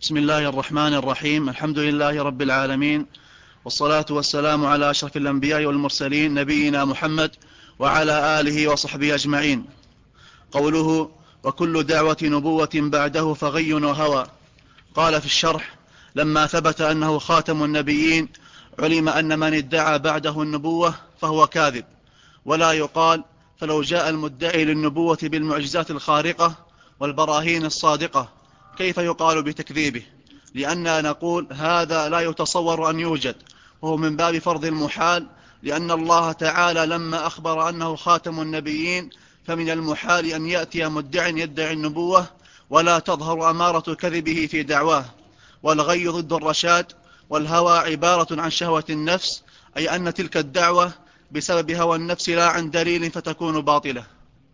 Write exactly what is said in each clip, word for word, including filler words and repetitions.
بسم الله الرحمن الرحيم. الحمد لله رب العالمين، والصلاة والسلام على أشرف الأنبياء والمرسلين نبينا محمد وعلى آله وصحبه أجمعين. قوله: وكل دعوة نبوة بعده فغي وهوى. قال في الشرح: لما ثبت أنه خاتم النبيين علم أن من ادعى بعده النبوة فهو كاذب، ولا يقال فلو جاء المدعي للنبوة بالمعجزات الخارقة والبراهين الصادقة كيف يقال بتكذيبه؟ لأننا نقول هذا لا يتصور أن يوجد، وهو من باب فرض المحال، لأن الله تعالى لما أخبر أنه خاتم النبيين فمن المحال أن يأتي مدع يدعي النبوة ولا تظهر أمارة كذبه في دعواه. والغي ضد الرشاد، والهوى عبارة عن شهوة النفس، أي أن تلك الدعوة بسبب هوى النفس لا عن دليل فتكون باطلة.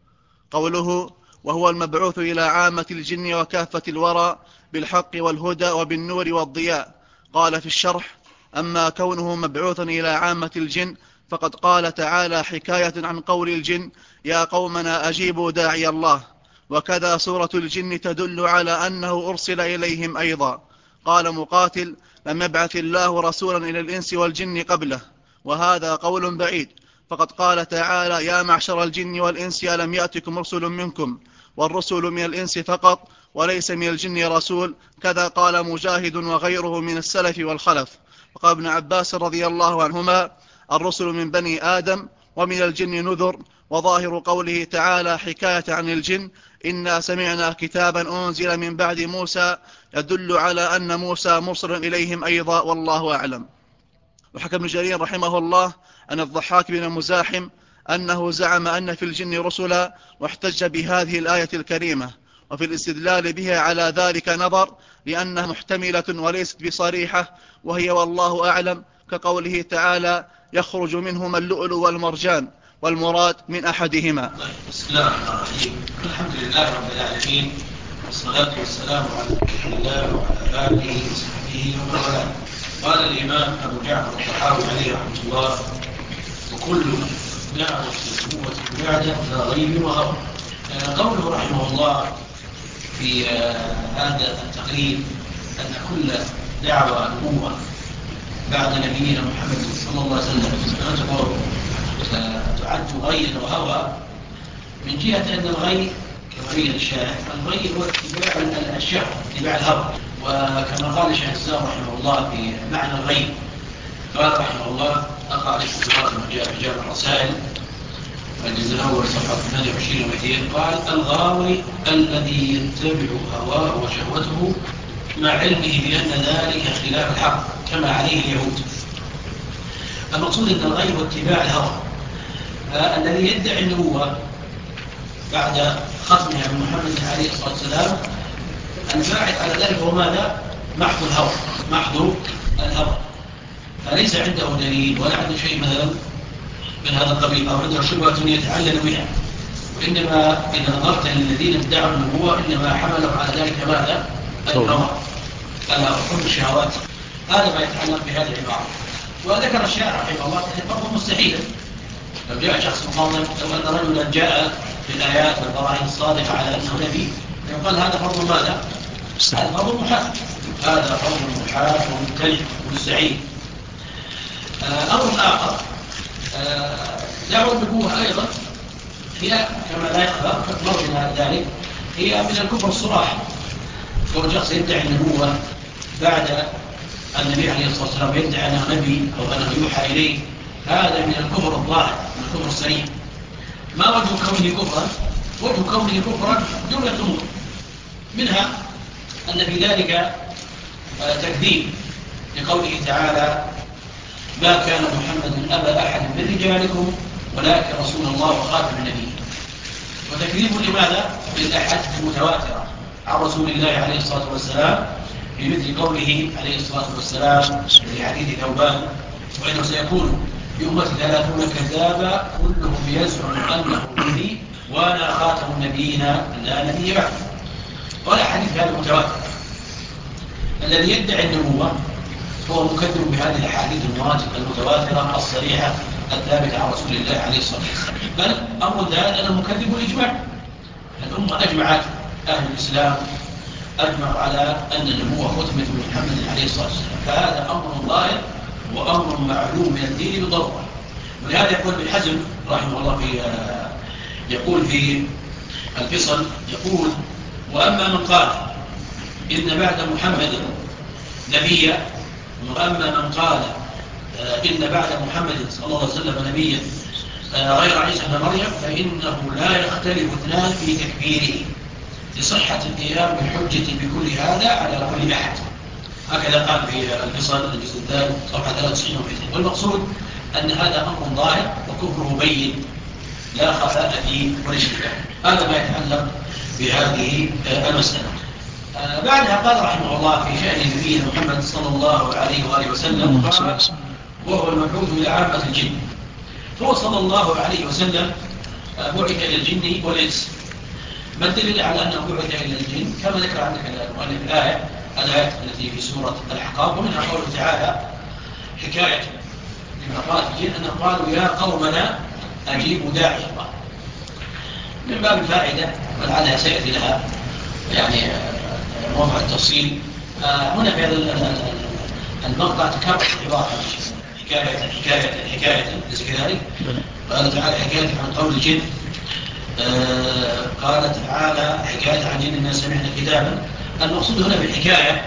قوله: وهو المبعوث إلى عامة الجن وكافة الورى بالحق والهدى وبالنور والضياء. قال في الشرح: أما كونه مبعوثا إلى عامة الجن فقد قال تعالى حكاية عن قول الجن: يا قومنا أجيبوا داعي الله. وكذا سورة الجن تدل على أنه أرسل إليهم أيضا. قال مقاتل: لم يبعث الله رسولا إلى الإنس والجن قبله، وهذا قول بعيد، فقد قال تعالى: يا معشر الجن والإنس ألم يأتكم رسل منكم، والرسل من الإنس فقط وليس من الجن رسول. كذا قال مجاهد وغيره من السلف والخلف. وقال ابن عباس رضي الله عنهما: الرسل من بني آدم ومن الجن نذر. وظاهر قوله تعالى حكاية عن الجن: إنا سمعنا كتابا أنزل من بعد موسى يدل على أن موسى مرسل إليهم أيضا، والله أعلم. وحكى ابن جرير رحمه الله أن الضحاك بن مزاحم أنه زعم أن في الجن رسلا، واحتج بهذه الآية الكريمة، وفي الاستدلال بها على ذلك نظر، لأنها محتملة وليست بصريحة، وهي والله أعلم كقوله تعالى: يخرج منهما اللؤلؤ والمرجان، والمراد من أحدهما. بسم الله الرحمن الرحيم. الحمد لله رب العالمين، والصلاة والسلام على رسول الله وعلى آله وصحبه ومن والاه. قال الإمام أبو جعفر الطحاوي عليه رحمة الله: وكل دعوة النبوة بعده فغي وهوى. قوله رحمه الله في هذا التقرير أن كل دعوة نبوة بعد نبينا محمد صلى الله عليه وسلم تعد غيا وهوى، من جهة أن الغي كما بين الشارع، الغي هو اتباع الشهوة، اتباع الهوى. وكما قال الشيخ الإسلام رحمه الله في معنى الغي، قال رحمه الله: أقرأ عليكم سورة في جامع الرسائل الجزء الأول صفحة ثمانية وعشرين ومئتين. قال: الغاوي الذي يتبع هواه وشهوته مع علمه بأن ذلك خلاف الحق كما عليه اليهود. المقصود أن الغي هو اتباع الهوى. الذي يدعي النبوة بعد ختمها من محمد عليه الصلاة والسلام الباعث على ذلك هو ماذا؟ محض الهوى، محض الهوى. فليس عنده دليل ولا عنده شيء مثلا من هذا القبيل، أو عنده شبهة يتعلل بها. وإنما إذا نظرت للذين ادعوا النبوة إنما حملوا على ذلك ماذا؟ الهوى، الهوى، حب الشهوات. هذا ما يتعلق بهذه العبارة. وذكر الشاعر رحمه الله برضه مستحيلا لو جاء شخص مقاوم، لو أن رجلا جاء بالآيات والبراهين الصادقة على أنه نبي، يقال هذا فرض ماذا؟ هذا فرض محال، هذا فرض محال وممتنع ومستحيل. أمر آخر، دعوة النبوة أيضا هي كما لا يخفى مرجع ذلك هي من الكفر الصراح. كون شخص يدعي النبوة بعد النبي عليه الصلاة والسلام يدعي أنه نبي أو أنه يوحى إليه، هذا من الكفر الظاهر، من الكفر السريع. ما وجه كونه كفرا؟ وجه كونه كفرا جملة أمور، منها أن في ذلك تكذيب لقوله تعالى: ما كان محمد أبا أحد من رجالكم ولكن رسول الله وخاتم النبيين. وتكذيب لماذا؟ للأحاديث المتواترة عن رسول الله عليه الصلاة والسلام، بمثل قوله عليه الصلاة والسلام في حديث ثوبان: وإنه سيكون بأمة ثلاثون كذابا كلهم يزعم أنه نبي وأنا خاتم النبيين لا نبي بعد. ولا حديث هذا متواتر. الذي يدعي النبوة هو مكذب بهذه الأحاديث المتواترة الصريحة الثابتة عن رسول الله عليه الصلاة والسلام. بل أمر ذلك أنه مكذب الإجماع. الأمة أجمعت، أهل الإسلام أجمعوا على أن النبوة ختمت من محمد عليه الصلاة والسلام، فهذا أمر ظاهر وأمر معلوم من الدين بضرورة. ولهذا يقول ابن حزم رحمه الله في يقول في الفصل، يقول: وأما من قال إن بعد محمد نبيا، وأما من قال إن بعد محمد صلى الله عليه وسلم نبيا غير عيسى بن مريم، فإنه لا يختلف اثنان في تكبيره لصحة القيام بالحجة بكل هذا على كل أحد. هكذا قال في الفصل الجزء الثالث صفحة ثلاثة وتسعين ومئتين. والمقصود أن هذا أمر ظاهر وكفره بين لا خفاء فيه ولا اشتباه. هذا ما يتعلق بهذه المسألة. بعدها قال رحمه الله في شأن نبينا محمد صلى الله عليه وآله وسلم، قال: وهو المبعوث إلى عامة الجن. هو صلى الله عليه وسلم بعث إلى الجن والإنس. ما الدليل على أنه بعث إلى الجن؟ كما ذكر عندك المؤلف الآية الآية التي في سورة الأحقاف، ومنها قوله تعالى حكاية لما قالت الجن أنهم قالوا: يا قومنا أجيبوا داعي الله. من باب الفائدة ولعلها سيأتي لها يعني موضع التفصيل. هنا في هذا المقطع تكرر عبارة حكاية حكاية حكاية ليس كذلك؟ قال تعالى حكاية عن قول الجن. قال تعالى حكاية عن جن ما سمعنا كتابا. المقصود هنا بالحكاية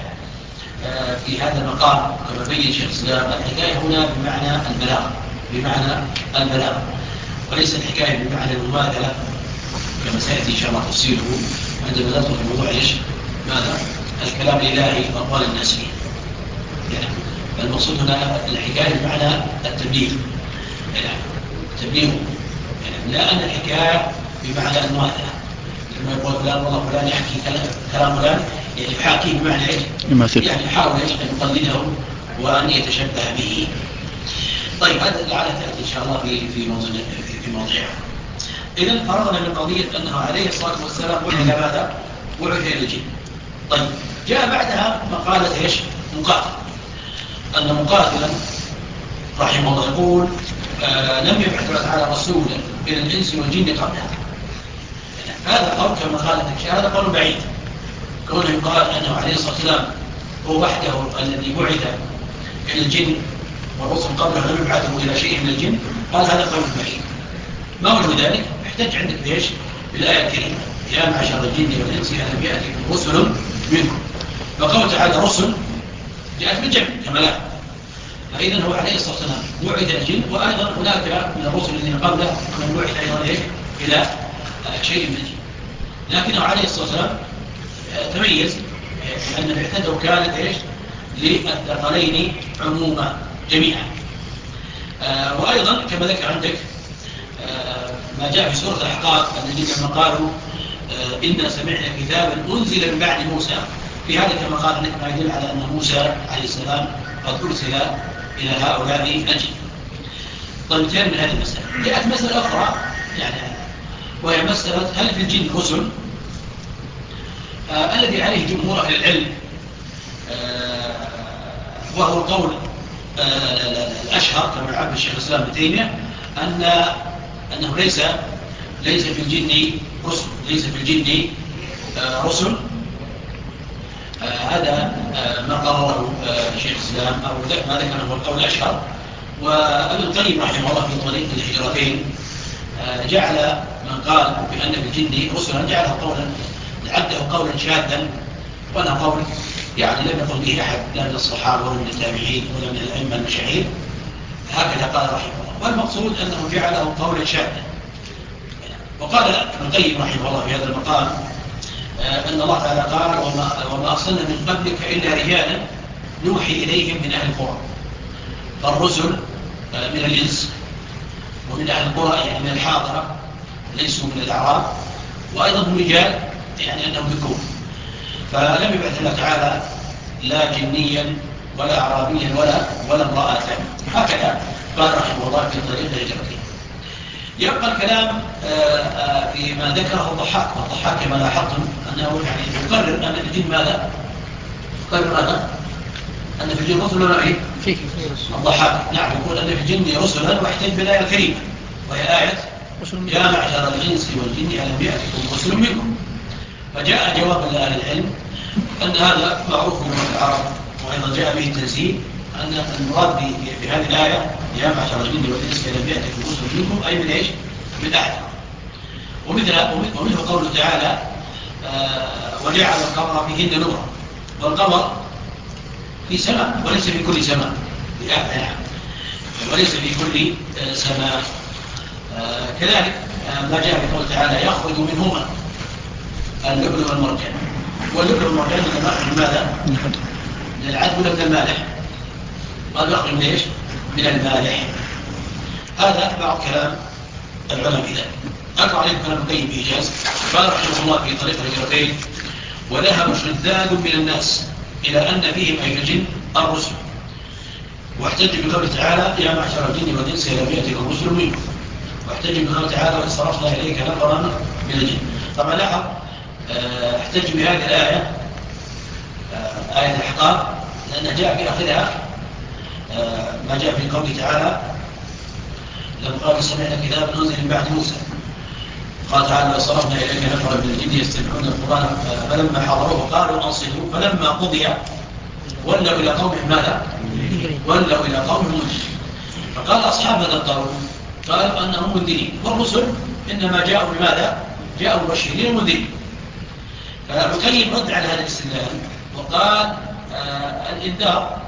في هذا المقام كما بين شيخ الإسلام، الحكاية هنا بمعنى البلاغ، بمعنى البلاغ، وليس الحكاية بمعنى المماثلة كما سيأتي إن شاء الله تفصيله عندما ندخل في موضوع إيش؟ ماذا؟ الكلام الإلهي وأقوال الناس فيه. يعني المقصود هنا الحكاية بمعنى التبليغ، يعني تبليغ، يعني لا أن الحكاية بمعنى المماثلة لما يقول فلان والله فلان يحكي كلام فلان، يعني يحاكيه بمعنى إيش؟ يعني يحاول إيش أن يقلده وأن يتشبه به. طيب هذا لعله تأتي إن شاء الله في في موضوع في موضوعها. إذن فرضنا من قضية أنه عليه الصلاة والسلام بعث إلى ماذا؟ بعث إلى الجن. طيب جاء بعدها مقالة إيش؟ مقاتل. أن مقاتلا رحمه الله يقول: آه لم يبعث الله تعالى رسولا إلى الإنس والجن قبلها. هذا قول كما قالت هذا قول بعيد، كونه يقال أنه عليه الصلاة والسلام هو وحده الذي بعث إلى الجن والرسل قبله لم يبعثه إلى شيء من الجن، قال هذا قول بعيد. ما وجه ذلك؟ احتج عندك بإيش؟ بالآية الكريمة: يا معشر الجن والإنس ألم يأتكم رسل منكم. فقول تعالى رسل جاءت بالجمع كما لا، فإذا هو عليه الصلاة والسلام بعث الجن، وأيضا هناك من الرسل الذين قبله من بعث أيضا إيش؟ إلى شيء من الجن، لكنه عليه الصلاة والسلام تميز لأن بعثته كانت إيش؟ للثقلين عموما جميعا. آه وأيضا كما ذكر عندك آه ما جاء في سورة الأحقاف الذين لما قالوا آه إنا سمعنا كتابا أنزل من بعد موسى، في هذا كما قال عندك ما يدل على أن موسى عليه السلام قد أرسل إلى هؤلاء الجن. طيب انتهينا من هذه المسألة. جاءت مسألة أخرى يعني وهي مسألة هل في الجن رسل؟ آه الذي عليه جمهور أهل العلم آه وهو القول آه الأشهر كما عبد الشيخ الإسلام ابن تيمية أن أنه ليس ليس في الجن رسل، ليس في الجن آه رسل. آه هذا آه ما قرره آه شيخ الإسلام أو ما ذكره هو القول الأشهر. وابن القيم رحمه الله في طريق الهجرتين آه جعل من قال بأن في الجن رسلا جعله قولا عده قولا شاذا، وأنا قول يعني لم يقل به أحد لا من الصحابة ولا من التابعين ولا من الأئمة المشاهير، هكذا قال رحمه الله. والمقصود أنه جعله قولا شاذا. وقال ابن القيم رحمه الله في هذا المقام آه أن الله تعالى قال: وما, وما أرسلنا من قبلك إلا رجالا نوحي إليهم من أهل القرى. فالرسل آه من الإنس ومن أهل القرى يعني من الحاضرة ليسوا من الأعراب، وأيضا هم رجال يعني أنهم ذكور، فلم يبعث الله تعالى لا جنيا ولا أعرابيا ولا ولا امرأة. هكذا قال رحمه الله في طريق الهجرتين. يبقى الكلام فيما ذكره الضحاك، والضحاك كما لاحظتم أنه يعني يقرر أن في الجن ماذا؟ يقرر ماذا؟ أن في الجن رسلا ولا إيه؟ فيه الضحاك نعم يقول أن في الجن رسلا، واحتج بالآية الكريمة وهي آية يا معشر الإنس والجن ألم يأتكم رسل منكم. فجاء جوابا لأهل العلم أن هذا معروف من العرب، وأيضا جاء به التنزيل أن المراد بهذه الآية يا معشر الجن والإنس إن لم يأتكم رسل منكم أي من إيش؟ من أحد. ومثل ومثل قوله تعالى آه وجعل القمر فيهن نورا، والقمر في سماء وليس في كل سماء، وليس في كل سماء. آه كذلك آه ما جاء بقوله تعالى يخرج منهما اللؤلؤ والمرجان، واللؤلؤ والمرجان من ماذا؟ من العذب ولا من المالح؟ قال يخرج من ايش؟ من المالح. هذا بعض كلام العلماء في ذلك. أقرأ عليكم كلام القيم بإيجاز. قال رحمه الله في طريق الهجرتين: وذهب شذاذ من الناس إلى أن فيهم أي الجن الرسل، واحتج بقوله تعالى يا معشر الجن والإنس إن لم يأتكم رسل منكم، واحتج بقوله تعالى وإذ صرفنا إليك نفرا من الجن. طبعا لاحظ احتج بهذه الآية آية الأحقاف لأنها جاء في آخرها ما جاء في قوله تعالى لما قال سمعنا كتابا أنزل من بعد موسى، قال تعالى وصرفنا إليك نفرا من الجن يستمعون القرآن فلما حضروه قالوا أنصتوا فلما قضي ولوا إلى قومهم ماذا؟ ولوا إلى قومهم منذرين. فقال أصحاب هذا القول قالوا أنهم منذرين، والرسل إنما جاءوا بماذا؟ جاءوا مبشرين ومنذرين. فالقيم رد على هذا الاستدلال وقال آه الإنذار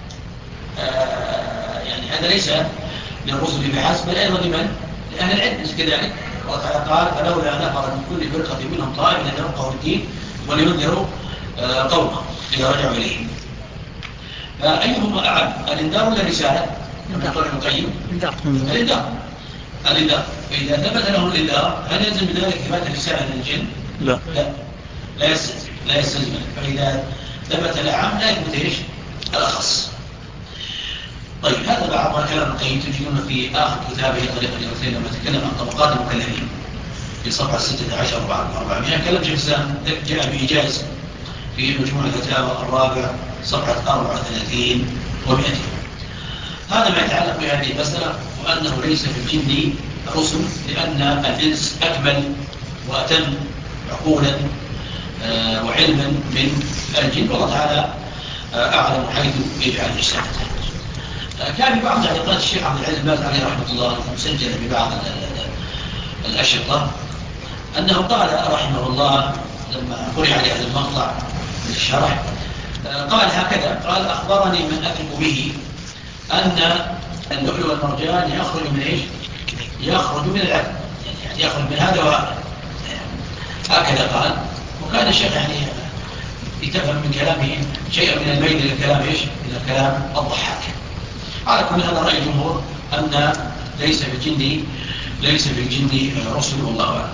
آه يعني هذا ليس للرسل بحسب، بل أيضا لمن؟ لأهل العلم كذلك. قال فلولا نفر من كل فرقة منهم طائفة ليتفقهوا في الدين ولينذروا آه قومهم إذا رجعوا إليهم. فأيهما أعم الإنذار ولا الرسالة؟ كما يقول ابن القيم الإنذار. الإنذار فإذا ثبت له الإنذار هل يلزم بذلك إثبات الرسالة للجن؟ لا لا لا يستلزم لا يستلزم فإذا ثبت الأعم لا يثبت إيش؟ الأخص. طيب هذا بعض ما كلام القيم تجدون في آخر كتابه طريق الهجرتين لما تكلم عن طبقات المكلفين في صفحة ستة عشر وأربعمائة كلام شيخ الإسلام جاء بإيجاز في مجموع الفتاوى الرابع صفحة أربعة وثلاثين ومئتين. هذا ما يتعلق بهذه المسألة، وأنه ليس في الجن رسل لأن الإنس أكمل وأتم عقولا آه وعلما من الجن، والله تعالى آه أعلم حيث يجعل اجتهاده. آه كان في بعض تعليقات الشيخ عبد العزيز باز عليه رحمه الله مسجلة ببعض الأشرطة أنه قال رحمه الله لما قرئ عليه هذا المقطع من الشرح آه قال هكذا: قال أخبرني من أثق به أن اللؤلؤ والمرجان يخرج من إيش؟ يخرج من العدل، يعني يخرج من هذا وهذا، هكذا قال. وكان الشيخ يعني يتفهم من كلامه شيئا من الميل إلى الكلام إيش؟ إلى الكلام الضحاك. على كل هذا رأي الجمهور أن ليس في الجن ليس في الجن رسل، والله أعلم.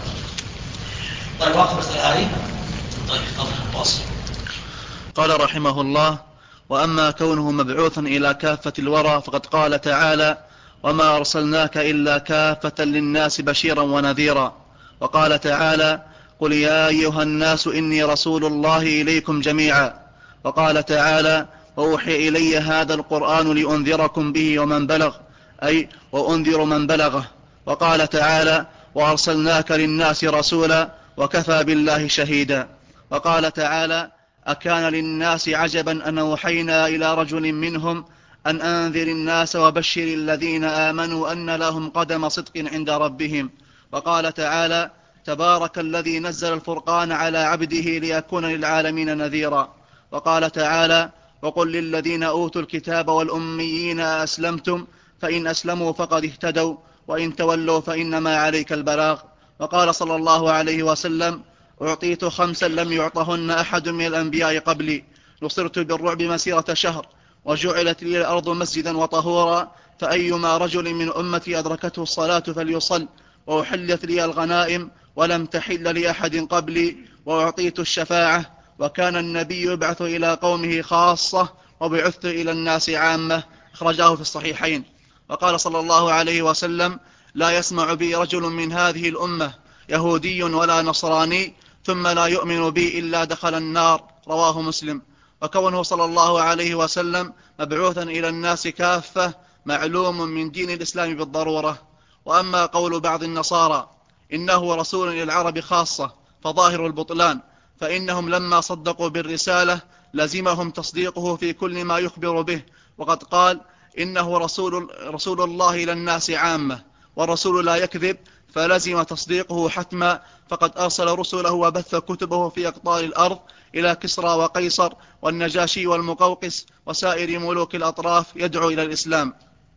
طيب واقف بس الآية. طيب تفضل واصل. قال رحمه الله: وأما كونه مبعوثا إلى كافة الورى فقد قال تعالى: وما أرسلناك إلا كافة للناس بشيرا ونذيرا. وقال تعالى: قل يا أيها الناس إني رسول الله إليكم جميعا. وقال تعالى: وأوحي إلي هذا القرآن لأنذركم به ومن بلغ، أي وأنذر من بلغه. وقال تعالى: وأرسلناك للناس رسولا وكفى بالله شهيدا. وقال تعالى: أكان للناس عجبا أن أوحينا إلى رجل منهم أن أنذر الناس وبشر الذين آمنوا أن لهم قدم صدق عند ربهم. وقال تعالى: تبارك الذي نزل الفرقان على عبده ليكون للعالمين نذيرا. وقال تعالى: وقل للذين أوتوا الكتاب والأميين أسلمتم فإن أسلموا فقد اهتدوا وإن تولوا فإنما عليك البلاغ. وقال صلى الله عليه وسلم: أعطيت خمسا لم يعطهن أحد من الأنبياء قبلي، نصرت بالرعب مسيرة شهر، وجعلت لي الأرض مسجدا وطهورا، فأيما رجل من أمتي أدركته الصلاة فليصل، وأحلت لي الغنائم ولم تحل لأحد قبلي، وأعطيت الشفاعة، وكان النبي يبعث إلى قومه خاصة وبعثت إلى الناس عامة. أخرجاه في الصحيحين. وقال صلى الله عليه وسلم: لا يسمع بي رجل من هذه الأمة يهودي ولا نصراني ثم لا يؤمن بي إلا دخل النار. رواه مسلم. وكونه صلى الله عليه وسلم مبعوثا إلى الناس كافة معلوم من دين الإسلام بالضرورة. وأما قول بعض النصارى إنه رسول للعرب خاصة فظاهر البطلان، فإنهم لما صدقوا بالرسالة لزمهم تصديقه في كل ما يخبر به، وقد قال: إنه رسول, رسول الله إلى الناس عامة، والرسول لا يكذب، فلزم تصديقه حتما، فقد أرسل رسله وبث كتبه في أقطار الأرض إلى كسرى وقيصر والنجاشي والمقوقس وسائر ملوك الأطراف يدعو إلى الإسلام.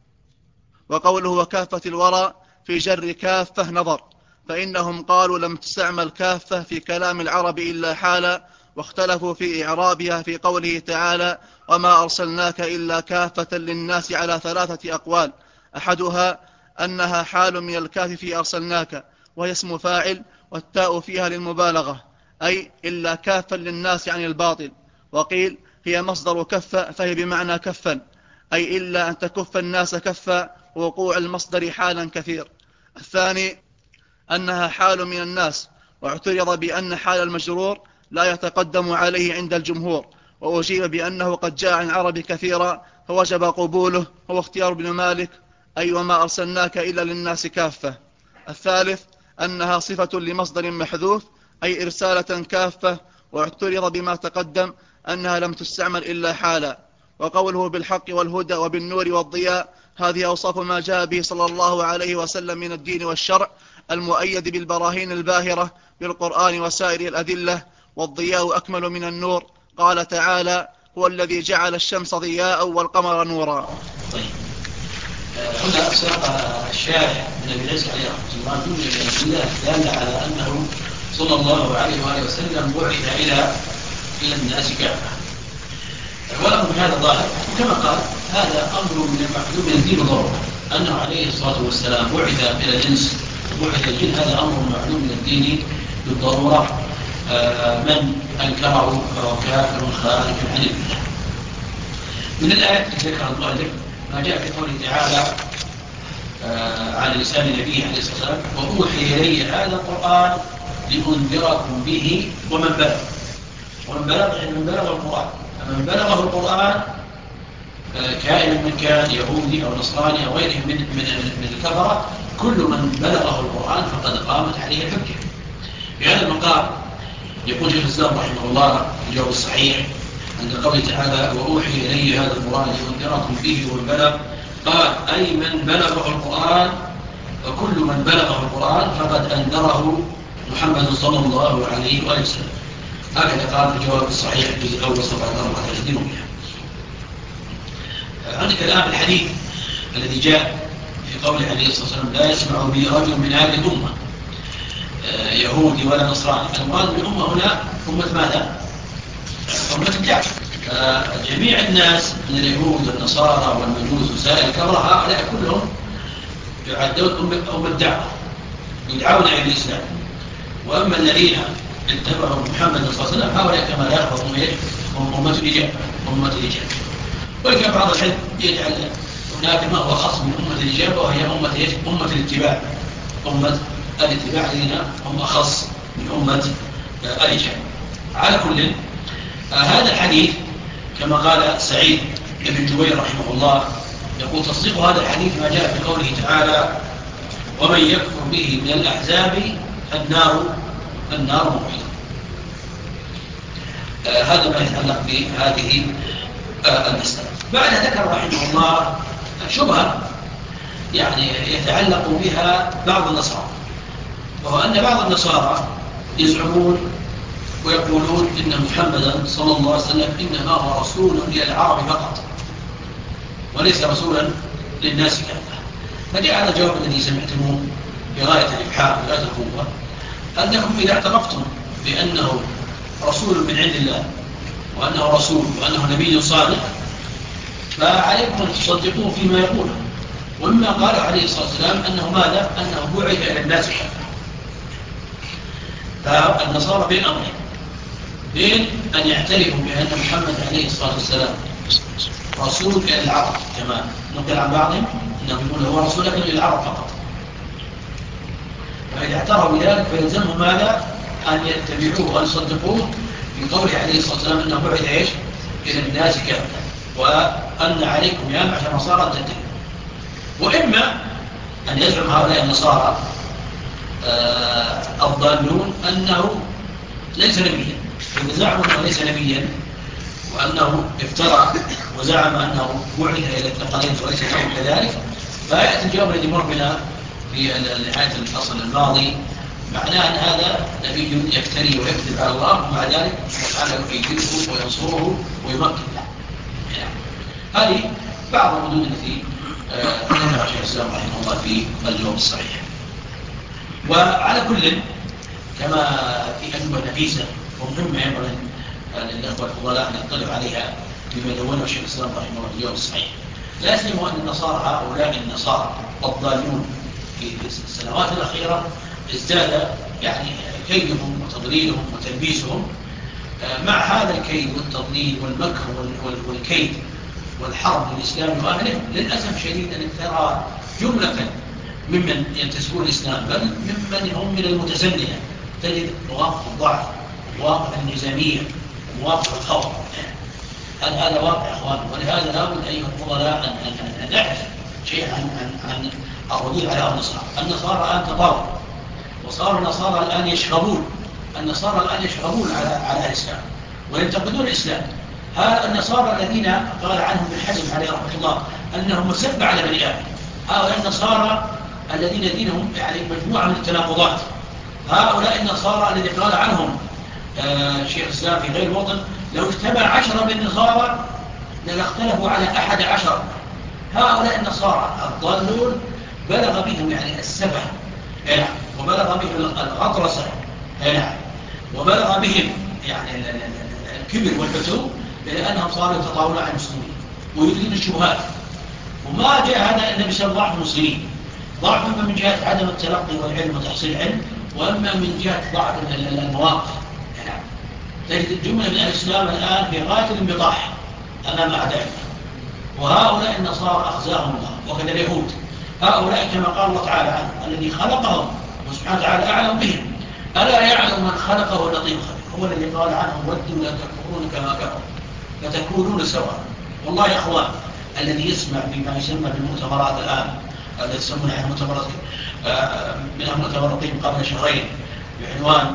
وقوله وكافة الورى في جر كافة نظر، فإنهم قالوا لم تستعمل كافة في كلام العرب إلا حالا، واختلفوا في إعرابها في قوله تعالى: وما أرسلناك إلا كافة للناس، على ثلاثة أقوال، أحدها أنها حال من الكاف في أرسلناك، وهي اسم فاعل، والتاء فيها للمبالغة، أي إلا كافا للناس عن الباطل. وقيل هي مصدر كف، فهي بمعنى كفا، أي إلا أن تكف الناس كفا، ووقوع المصدر حالا كثير. الثاني أنها حال من الناس، واعترض بأن حال المجرور لا يتقدم عليه عند الجمهور، وأجيب بأنه قد جاء عن العرب كثيرا فوجب قبوله، هو اختيار ابن مالك، أي وما أرسلناك إلا للناس كافة. الثالث أنها صفة لمصدر محذوف، أي إرسالة كافة، واعترض بما تقدم أنها لم تستعمل إلا حالا. وقوله بالحق والهدى وبالنور والضياء، هذه أوصاف ما جاء به صلى الله عليه وسلم من الدين والشرع، المؤيد بالبراهين الباهرة بالقرآن وسائر الأدلة. والضياء أكمل من النور، قال تعالى: هو الذي جعل الشمس ضياء والقمر نورا. طيب، هنا ساق الشارع من ابي العز عليه رحمه الله جمله من الادله داله على انه صلى الله عليه واله وسلم بعث الى الى الناس كافه. ولكم هذا ظاهر، وكما قال هذا امر من المحدود من الدين ضروره، انه عليه الصلاه والسلام بعث الى الانس وبعث الجن، هذا امر معلوم من الدين بالضروره. من انكره فهو كافر خارج عن المله. من الايات التي ذكر المؤلف ما جاء في قوله تعالى آه على لسان نبيه عليه الصلاه والسلام: واوحي الي هذا القران لانذركم به ومن بلغ. ومن بلغ يعني من بلغ القران، فمن بلغه القران آه كائن من كان يهودي او نصراني او غيره من من من الكفره، كل من بلغه القران فقد قامت عليه الحجه. في هذا المقام يقول شيخ الاسلام رحمه الله في الجواب الصحيح عند قوله تعالى: وأوحي إلي هذا القرآن لأنذركم به ومن بلغ، قال: أي من بلغه القرآن، وكل من بلغه القرآن فقد أنذره محمد صلى الله عليه وآله وسلم. هكذا قال في الجواب الصحيح الجزء الأول صفحة أربعة وثلاثين بها. عندك الآن الحديث الذي جاء في قوله عليه الصلاة والسلام: لا يسمع به رجل من هذه الأمة يهودي ولا نصراني. المراد بالأمة هنا أمة ماذا؟ أمة الكعبة. جميع الناس من اليهود والنصارى والمجوس وسائر الكفرة هؤلاء كلهم يعدون أمة الدعوة، يدعون إلى الإسلام. وأما الذين اتبعوا محمد صلى الله عليه وسلم هؤلاء كما لا يخبرون هم أمة الإجابة، أمة الإجابة. ولكن بعض العلم يجعل هناك ما هو خاص من أمة الإجابة، وهي أمة أمة الاتباع، أمة الاتباع الذين هم أخص من أمة الإجابة. على كل آه هذا الحديث كما قال سعيد بن جبير رحمه الله يقول: تصديق هذا الحديث ما جاء في قوله تعالى: ومن يكفر به من الأحزاب النار النار موعده. آه هذا ما يتعلق بهذه آه المسألة. بعد ذكر رحمه الله شبهة يعني يتعلق بها بعض النصارى، وهو أن بعض النصارى يزعمون ويقولون إن محمدا صلى الله عليه وسلم إنما هو رسول للعرب فقط وليس رسولا للناس كافة. فجاء هذا الجواب الذي سمعتموه بغاية الإبحار بغاية القوة: أنكم إذا اعترفتم بأنه رسول من عند الله وأنه رسول وأنه نبي صادق فعليكم أن تصدقوه فيما يقوله. ومما قال عليه الصلاة والسلام أنه ماذا؟ أنه بعث إلى الناس كافة. فالنصارى بين أمرين: بين أن يعترفوا بأن محمد عليه الصلاة والسلام رسول إلى العرب كما نقل عن بعضهم أنه يقول هو رسول لكن للعرب فقط، فإذا اعترفوا بذلك فيلزمهم ماذا؟ أن يتبعوه وأن يصدقوه في قوله عليه الصلاة والسلام أنه بعث إيش؟ إلى الناس كافة، وأن عليكم يا معشر النصارى أن تتبعوا. وإما أن يزعم هؤلاء النصارى الضالون أنه ليس نبيا فإذا زعموا أنه ليس نبيا وأنه افترى وزعم أنه بعث إلى الثقلين وليس له كذلك، فيأتي الجواب الذي مر بنا في نهاية الفصل الماضي، معناه أن هذا نبي يفتري ويكذب على الله، ومع ذلك سبحانه يجده وينصره ويمكن له. يعني هذه بعض الردود التي ذكرها شيخ الإسلام رحمه الله في الجواب الصحيح. وعلى كل كما في أجوبة نفيسة ومهمة أيضا للأخوة الفضلاء أن يطلع عليها بما دونه شيخ الإسلام رحمه الله في الجواب الصحيح، لا سيما أن النصارى هؤلاء النصارى الضالون في السنوات الأخيرة ازداد يعني كيدهم وتضليلهم وتلبيسهم. مع هذا الكيد والتضليل والمكر والكيد والحرب للإسلام وأهله، للأسف شديد أن ترى جملة ممن ينتسبون الإسلام بل ممن هم من المتزنية تجد مواقف الضعف مواقف الانهزامية مواقف الخوف. هذا هذا واقع أخوان، ولهذا لابد أيها الفضلاء أن نعرف شيئا عن عن عن الردود على النصارى. النصارى الآن تطاول، وصار النصارى الآن يشغبون النصارى الآن يشغبون على على الإسلام وينتقدون الإسلام. هؤلاء النصارى الذين قال عنهم ابن حزم عليه رحمه الله أنهم مسب على بني آدم، هؤلاء النصارى الذين دينهم يعني مجموعة من التناقضات، هؤلاء النصارى الذين قال عنهم آه شيخ الإسلام في غير وطن لو اجتمع عشرة من النصارى لاختلفوا على أحد عشر. هؤلاء النصارى الضالون بلغ بهم يعني السفه هنا، وبلغ بهم الغطرسة هنا، وبلغ بهم يعني الكبر والفتو، إلى أنهم صاروا يتطاولون على المسلمين ويريدون الشبهات. وما جاء هذا النبي صلى الله عليه وسلم المسلمين ضعف إما من جهة عدم التلقي والعلم وتحصيل العلم، وإما من جهة ضعف المواقف. يعني تجد الجملة من الإسلام الآن في غاية الانبطاح أمام أعدائهم، وهؤلاء النصارى أخزاهم الله، وكذا اليهود هؤلاء كما قال الله تعالى عنه الذي خلقهم وسبحانه وتعالى أعلم بهم، ألا يعلم من خلقه اللطيف الخبير، هو الذي قال عنهم ودوا لا تكفرون كما كفروا فتكونون سواء. والله يا أخوان الذي يسمع بما يسمى بالمؤتمرات الآن التي يسمونها المؤتمرات منها مؤتمرتين قبل شهرين بعنوان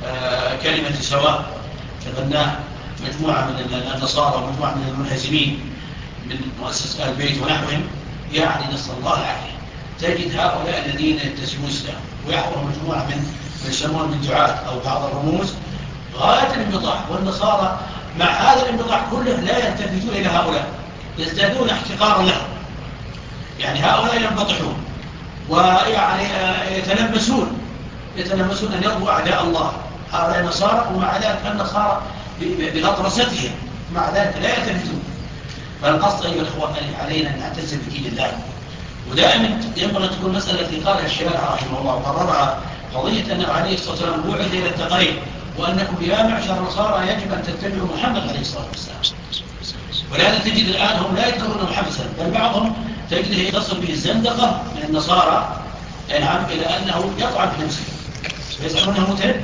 كلمة سواء، تبناه مجموعة من النصارى ومجموعة من المنهزمين من مؤسسة آل البيت ونحوهم، يعني نسأل الله العافية. تجد هؤلاء الذين ينتسبون الإسلام ويحضر مجموعة من يسمون بالدعاة أو بعض الرموز غاية الانبطاح، والنصارى مع هذا الانبطاح كله لا يلتفتون إلى هؤلاء، يزدادون احتقارا لهم. يعني هؤلاء ينبطحون ويعني يتلمسون يتلمسون أن يرضوا أعداء الله، هؤلاء النصارى، ومع ذلك النصارى بغطرستهم مع ذلك لا يلتفتون. فالقصد أيها الأخوة علينا أن نعتز بدين الله، ودائما ينبغي أن تكون مسألة التي قالها الشارع رحمه الله وقررها قضية أنه عليه الصلاة والسلام بعث إلى التقريب، وأنكم يا معشر النصارى يجب أن تتبعوا محمد عليه الصلاة والسلام. ولهذا تجد الآن هم لا يذكرون محمد صلى الله عليه وسلم، بل بعضهم تجده يتصل به الزندقة من النصارى ينعم إلى أنه يطعن في نفسه ويزعمونه متنبئ،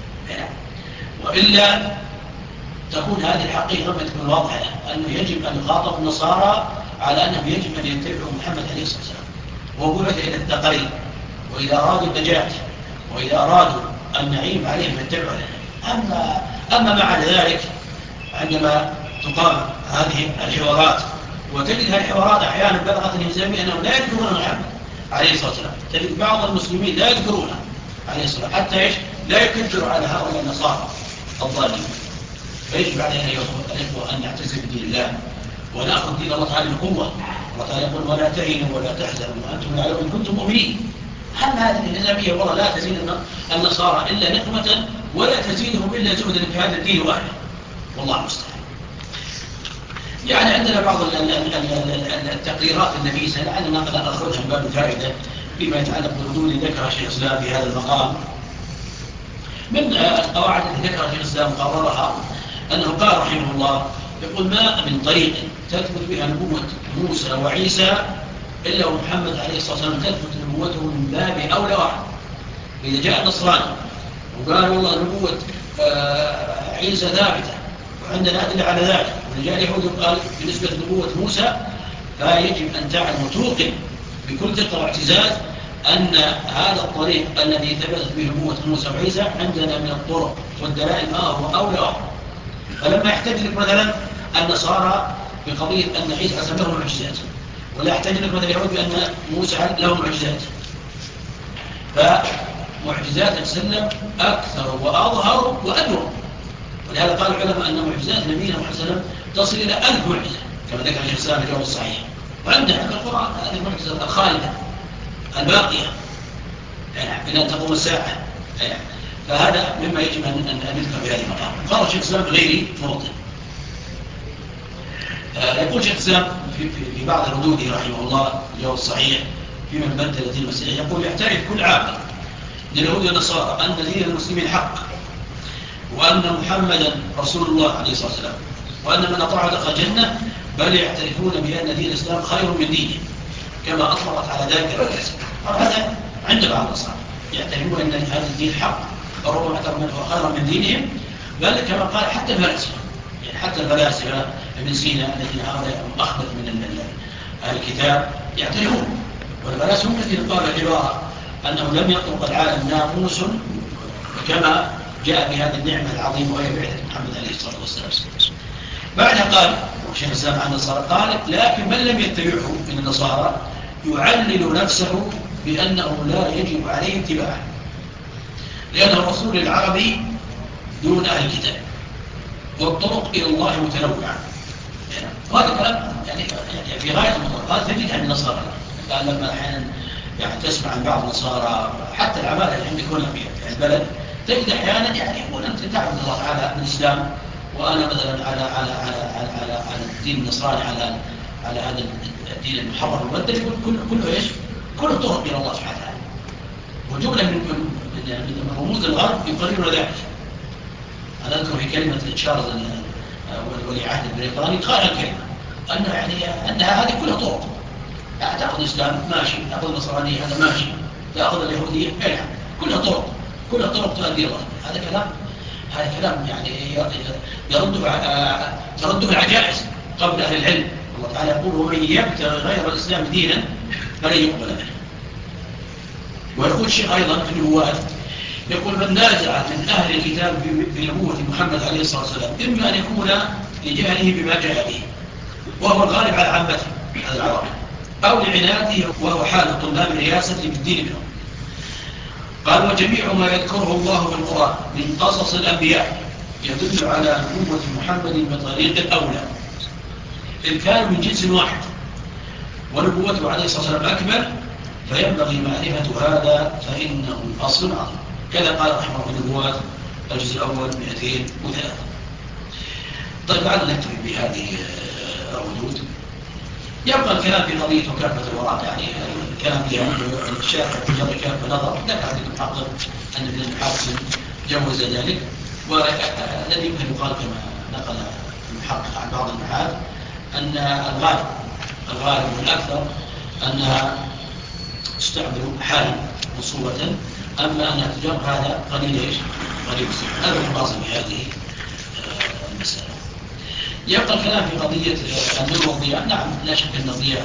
وإلا تكون هذه الحقيقة ما تكون واضحة أنه يجب أن يخاطب النصارى على أنه يجب أن يتبعوا محمد عليه الصلاة والسلام، وبعث إلى التقريب، وإذا أرادوا النجاة وإذا أرادوا النعيم عليهم يتبعوا له. أما, أما مع ذلك عندما تقام هذه الحوارات وتجد هذه الحوارات أحيانا بلغت الانهزامية أنهم لا يذكرون محمد عليه الصلاة والسلام، تجد بعض المسلمين لا يذكرونه عليه الصلاة والسلام حتى إيش لا يكدروا على هؤلاء النصارى الظالمين. فيجب علينا أيها الأخوة أن نعتز بدين الله ونأخذ دين الله تعالى بقوة. الله تعالى يقول ولا تهنوا ولا تحزنوا وأنتم الأعلون إن كنتم مؤمنين. هل هذه الانهزامية والله لا تزيد النصارى إلا نقمة ولا تزيدهم إلا زهدا في هذا الدين وأهله، والله المستعان. يعني عندنا بعض التقريرات النفيسة لعلنا قد أخذها من باب الفائدة فيما يتعلق بالردود ذكرها شيخ الإسلام في هذا المقام. من القواعد التي ذكرها شيخ الإسلام قررها أنه قال رحمه الله يقول ما من طريق تثبت بها نبوة موسى وعيسى إلا ومحمد عليه الصلاة والسلام تثبت نبوته من باب أولى واحد. إذا جاء النصراني وقال والله نبوة عيسى ثابتة وعندنا أدلة على ذلك، وإذا جاء اليهود وقال بالنسبة لنبوة موسى، فيجب أن تعلم وتوقن بكل دقة واعتزاز أن هذا الطريق الذي ثبتت به نبوة موسى وعيسى عندنا من الطرق والدلائل ما هو أولى وأحرى. فلما يحتاج لك مثلا النصارى بقضية أن عيسى عليه له معجزات، ولا يحتاج لك مثلا اليهود بأن موسى له معجزات، فمعجزات السلم أكثر وأظهر وأدوى. ولهذا قال العلماء أن معجزات نبينا محمد صلى الله عليه وسلم تصل إلى ألف معجزة كما ذكر الشيخ الإسلام في الجواب الصحيح. وعندنا في القرآن هذه المعجزة الخالدة الباقية إلى أن تقوم الساعة. فهذا مما يجب أن نذكر في هذه المقام. قال الشيخ الإسلام غيري موطن. يقول شيخ الإسلام في, في, في بعض ردوده رحمه الله الجواب الصحيح في من بدل دين المسيح، يقول يحتاج كل عاقل لليهود والنصارى أن دين المسلمين حق، وأن محمدا رسول الله عليه الصلاة والسلام، وأن من أطاع دخل الجنة، بل يعترفون بأن دين الإسلام خير من دينه كما أطلقت على ذلك الفلاسفة. هذا عند بعض النصارى يعترفون أن هذا الدين حق، وربما اعتبر منه خيرا من دينهم، بل كما قال حتى الفلاسفة، يعني حتى الفلاسفة ابن سينا الذين هؤلاء أخبث من الكتاب يعترفون. والفلاسفة هم الذين قالوا العبارة أنه لم يطلق العالم ناموس كما جاء بهذه النعمة العظيمة وهي بعثة محمد عليه الصلاة والسلام. بعدها قال شيخ الإسلام عن النصارى قال لكن من لم يتبعه من النصارى يعلل نفسه بأنه لا يجب عليه اتباعه، لأنه الرسول العربي دون أهل الكتاب، والطرق إلى الله متنوعة. وهذا كلام يعني في غاية المطلق. هذا تجد عن النصارى قال لما أحيانا يعني تسمع عن بعض النصارى حتى العمالة اللي عندك هنا في البلد تجد أحيانا يعني يقول أنت تعبد الله تعالى بالإسلام، وأنا مثلا على على على على على, على الدين النصراني، على على هذا الدين المحرم المبدل، يقول كله كله ايش؟ كله طرق إلى الله سبحانه وتعالى. وجملة من من من رموز الغرب يقررون ذلك. أنا أذكر في كلمة تشارلز ولي عهد البريطاني قال الكلمة أن يعني أنها هذه كلها طرق. يعني تأخذ الإسلام ماشي، تأخذ النصرانية هذا ماشي، تأخذ اليهودية نعم، كلها طرق، كلها طرق تؤدي الله. هذا كلام هذا كلام يعني يرده ترده العجائز قبل أهل العلم. الله تعالى يقول ومن يبتغي غير الإسلام دينا فلن يقبل منه. ويقول الشيخ أيضا في النبوات يقول من نازع من أهل الكتاب بنبوة محمد عليه الصلاة والسلام إما أن يكون لجهله بما جاء به وهو الغالب على عامته هذا العرب، أو لعناده وهو حال طلاب الرياسة بالدين منهم. قال وجميع ما يذكره الله في القرآن من قصص الأنبياء يدل على نبوة محمد بطريق الأولى، إذ كانوا من جنس واحد ونبوته عليه الصلاة والسلام أكمل، فينبغي معرفة هذا فإنه أصل عظيم. كذا قال رحمه الله في النبوات الجزء الأول مئتين وثلاثة. طيب بعد نكتفي بهذه الردود. يبقى الكلام في قضية كافة الوراء، يعني الكلام في الشارع مجرد كافة نظر. ذكر عندك المحقق أن ابن المحاسن جوز ذلك، والذي يمكن يقال كما نقل المحقق عن بعض المحاد أن الغالب الغالب والأكثر أنها تستعمل حالا مصوبة، أما أنها تجرب هذا قليل إيش؟ قليل السنة. هذا الخلاصة في هذه المسألة. يبقى الكلام في قضية النور والضياء. نعم لا شك أن الضياء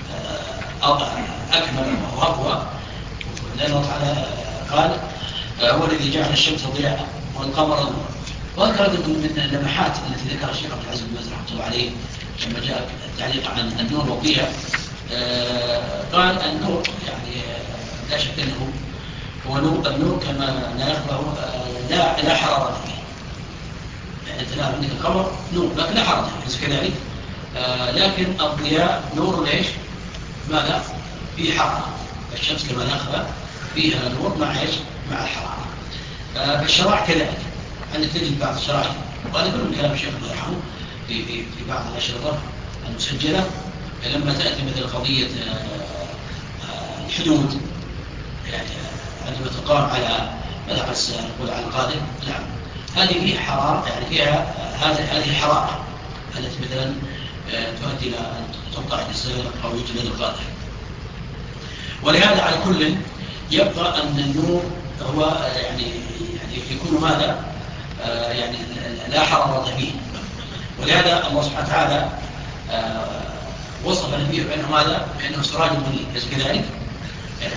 أكمل وأقوى، لأنه الله تعالى قال هو الذي جعل الشمس ضياء والقمر نورا. وذكر من اللمحات التي ذكر الشيخ عبد العزيز بن باز رحمه الله عليه لما جاء التعليق عن النور والضياء، قال النور يعني لا شك أنه هو نور. النور كما نعرفه لا لا حرارة فيه، يعني أنت لا عندك القمر نور لكن لا حرارة فيه كذلك. لكن الضياء نور ليش؟ ماذا؟ فيه حرارة. الشمس كما نعرفها فيها نور مع ايش؟ مع الحرارة. فالشرائع كذلك عندك تجد بعض الشرائع، وهذا كله من كلام الشيخ الله يرحمه في في في بعض الأشرطة المسجلة، لما تأتي مثل قضية الحدود، يعني عندما تقام على ماذا قد نقول على القادم، نعم هذه فيها حرارة، يعني فيها هذه هذه حرارة التي مثلا تؤدي إلى أن تقطع الإنسان أو يجلد القادم. ولهذا على كل يبقى أن النور هو يعني يعني يكون ماذا؟ يعني لا حرارة فيه. ولهذا الله سبحانه وتعالى وصف نبيه بأنه ماذا؟ بأنه سراج منير، أليس كذلك؟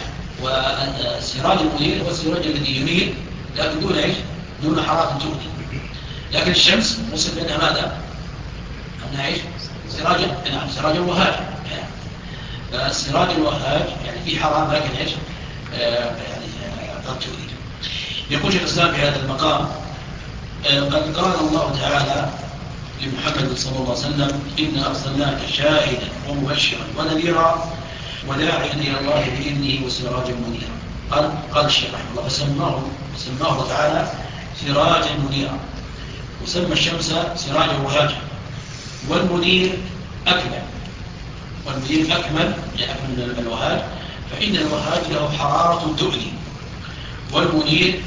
والسراج المنير هو السراج الذي ينير لكن دون ايش؟ دون حرارة تؤذي. لكن الشمس وصف لنا ماذا؟ أنها ايش؟ سراجا، نعم سراجا وهاجا. فالسراج الوهاج يعني في حرام لكن ايش؟ آه يعني قد تؤذي. يقول شيخ الإسلام في هذا المقام آه قد قال الله تعالى لمحمد صلى الله عليه وسلم: إنا أرسلناك شاهدا ومبشرا ونذيرا وداعيا إلى الله بإذنه وسراجا منيرا. قال قال الشيخ رحمه الله فسماه سماه تعالى سراجا منيرا، وسمى الشمس سراجا وهاجا، والمنير أكمل، والمنير أكمل يعني أكمل من الوهاج، فإن الوهاج له حرارة تؤذي، والمنير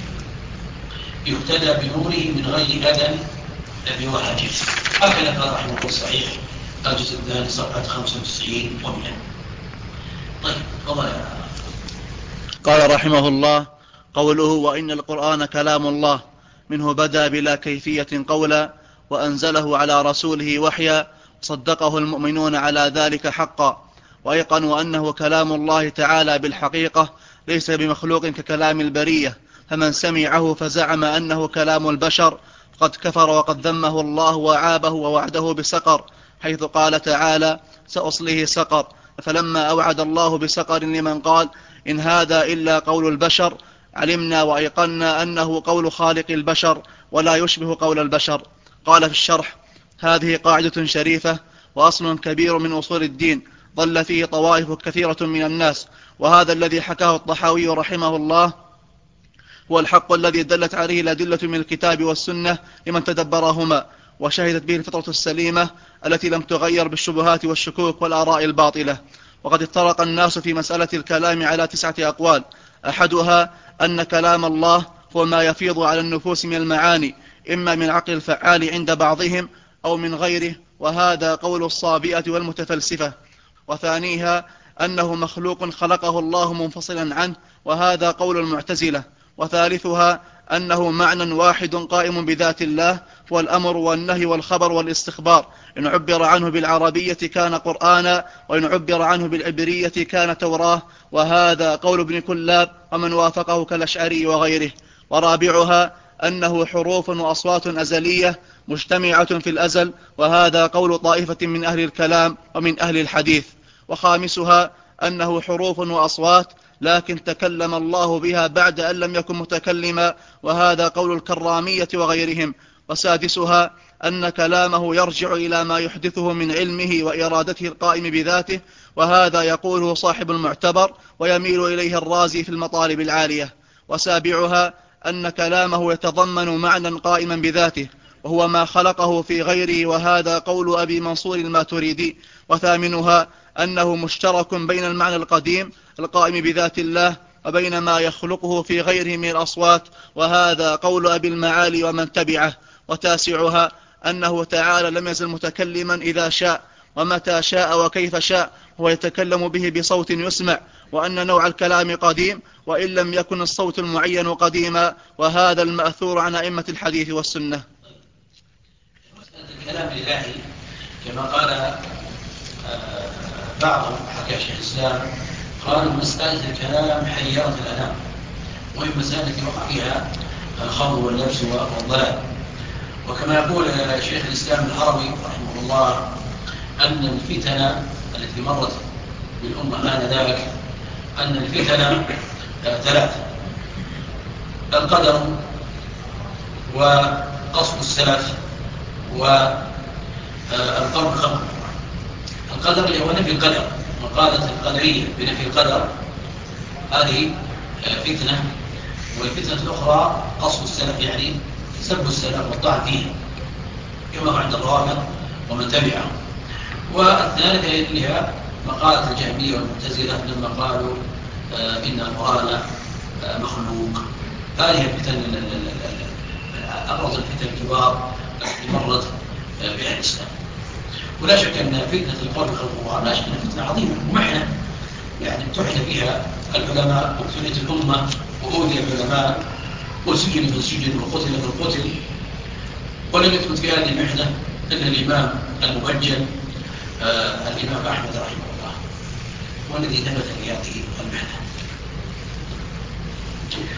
يهتدى بنوره من غير أذى بوهاجه. هكذا قال رحمه الله الصحيح الجزء الثاني صفحة خمسة وتسعين ومئة. طيب فضل. قال رحمه الله: قوله وإن القرآن كلام الله منه بدأ بلا كيفية قولا وأنزله على رسوله وحيا، صدقه المؤمنون على ذلك حقا، وأيقنوا أنه كلام الله تعالى بالحقيقة ليس بمخلوق ككلام البرية، فمن سمعه فزعم أنه كلام البشر قد كفر وقد ذمه الله وعابه ووعده بسقر، حيث قال تعالى: سأصله سقر. فلما أوعد الله بسقر لمن قال إن هذا إلا قول البشر، علمنا وأيقنا أنه قول خالق البشر ولا يشبه قول البشر. قال في الشرح: هذه قاعدة شريفة وأصل كبير من أصول الدين ضل فيه طوائف كثيرة من الناس، وهذا الذي حكاه الطحاوي رحمه الله هو الحق الذي دلت عليه الأدلة من الكتاب والسنة لمن تدبرهما، وشهدت به الفطرة السليمة التي لم تغير بالشبهات والشكوك والآراء الباطلة. وقد افترق الناس في مسألة الكلام على تسعة أقوال، أحدها أن كلام الله هو ما يفيض على النفوس من المعاني، إما من عقل الفعال عند بعضهم أو من غيره، وهذا قول الصابئة والمتفلسفة. وثانيها أنه مخلوق خلقه الله منفصلا عنه، وهذا قول المعتزلة. وثالثها أنه معنى واحد قائم بذات الله، هو الأمر والنهي والخبر والاستخبار، إن عبر عنه بالعربية كان قرآنا، وإن عبر عنه بالعبرية كان توراة، وهذا قول ابن كلاب ومن وافقه كالأشعري وغيره. ورابعها أنه حروف وأصوات أزلية مجتمعة في الأزل، وهذا قول طائفة من أهل الكلام ومن أهل الحديث. وخامسها أنه حروف وأصوات لكن تكلم الله بها بعد أن لم يكن متكلما، وهذا قول الكرامية وغيرهم. وسادسها أن كلامه يرجع إلى ما يحدثه من علمه وإرادته القائم بذاته، وهذا يقوله صاحب المعتبر ويميل إليه الرازي في المطالب العالية. وسابعها أن كلامه يتضمن معنى قائما بذاته، وهو ما خلقه في غيره، وهذا قول أبي منصور الماتريدي. وثامنها أنه مشترك بين المعنى القديم القائم بذات الله وبين ما يخلقه في غيره من الأصوات، وهذا قول أبي المعالي ومن تبعه. وتاسعها أنه تعالى لم يزل متكلما إذا شاء ومتى شاء وكيف شاء، هو يتكلم به بصوت يسمع، وأن نوع الكلام قديم وإن لم يكن الصوت المعين قديما، وهذا المأثور عن أئمة الحديث والسنة. الكلام الإلهي كما قال بعضهم حكى شيخ الإسلام قالوا مسألة الكلام حيرت الأنام، وهي مسألة وقع فيها الخوض واللبس والضلال. وكما يقول شيخ الإسلام الهروي رحمه الله أن الفتن التي مرت بالأمة آنذاك أن الفتن ثلاث: القدر وقصد السلف والقول بخبر. القدر اللي هو نفي القدر، مقالة القدرية بنفي القدر، هذه فتنة. والفتنة الأخرى قصد السلف يعني سب السلف والطعن فيه كما هو عند الروافض ومن تبعهم. والثالثة هي مقالة الجهمية والمعتزلة لما قالوا إن القرآن مخلوق. هذه الفتن أبرز الفتن الكبار التي مرت بها الإسلام. ولا شك أن فتنة القول بخلق القرآن لا شك أن فتنة عظيمة ومحنة يعني امتحن فيها العلماء وابتليت الأمة وأوذي العلماء وسجن من سجن وقتل من قتل، ولم يثبت في هذه المحنة إلا الإمام المبجل آه الإمام أحمد رحمه الله والذي ثبت في هذه المحنة.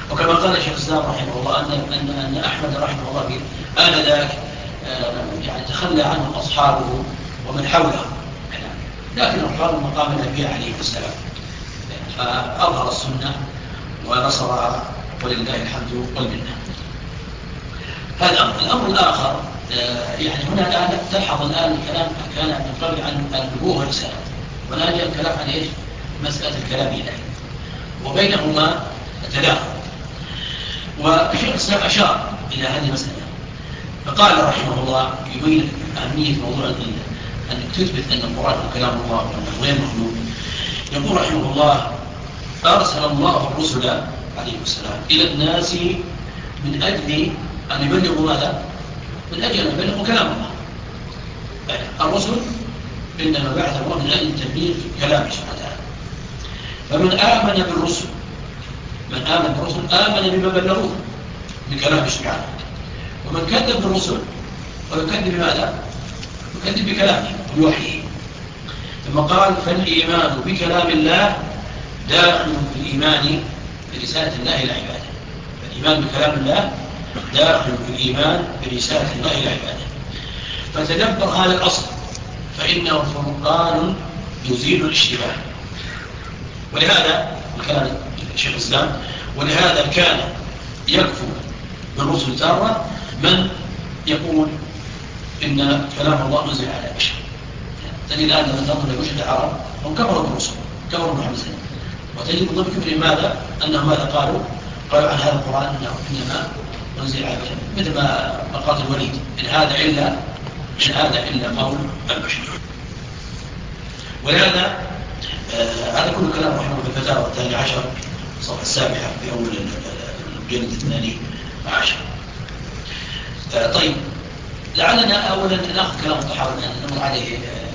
وكما قال الشيخ الإسلام رحمه الله أن أن أن أحمد رحمه الله في آنذاك يعني تخلى عنه أصحابه ومن حوله، لكن قالوا مقام الأنبياء عليه السلام فأظهر السنة ونصرها ولله الحمد والمنة. هذا أمر. الأمر الآخر يعني هنا الآن تلحظ الآن الكلام كان ينطبق عن النبوة والرسالة، والآن جاء الكلام عن إيش؟ مسألة الكلام إلهي وبينهما تداخل. والشيخ الإسلام أشار إلى هذه المسألة فقال رحمه الله يبين أهمية موضوع أن تثبت أن القرآن كلام الله وأنه غير مخلوق. يقول رحمه الله: أرسل الله الرسل عليه السلام إلى الناس من أجل أن يبلغوا ماذا؟ من أجل أن يبلغوا كلام الله. الرسل إنما بعث الله من أجل تبليغ كلامه سبحانه وتعالى. فمن آمن بالرسل من آمن بالرسل آمن بما بلغوه من كلامه سبحانه، ومن كذب بالرسل ويكذب بماذا؟ يكذب بكلامه وبوحيه. ثم قال: فالإيمان بكلام الله داخل في الإيمان برسالة الله إلى عباده. فالإيمان بكلام الله داخل في الإيمان برسالة الله إلى عباده. فتدبر هذا الأصل فإنه فرقان يزيل الاشتباه. ولهذا كان الشيخ الإسلام ولهذا كان يكفر بالرسل تارة من يقول إن كلام الله نزل على بشر. تجد الآن لما تنظر لوجه العرب هم كفروا بالرسل، كفروا محمد صلى الله عليه وسلم، وتجد من ضمن كفرهم ماذا؟ أنهم ماذا قالوا؟ قالوا عن هذا القرآن أنه إنما نزل على بشر، مثل ما قال الوليد: إن هذا إلا إن هذا إلا قول البشر. ولهذا آه هذا كل كلام رحمه الله في الفتاوى الثانية عشر الصفحة السابعة في أول الجلد الثاني عشر. آه طيب، لعلنا أولا نأخذ كلام الطحاوي نمر عليه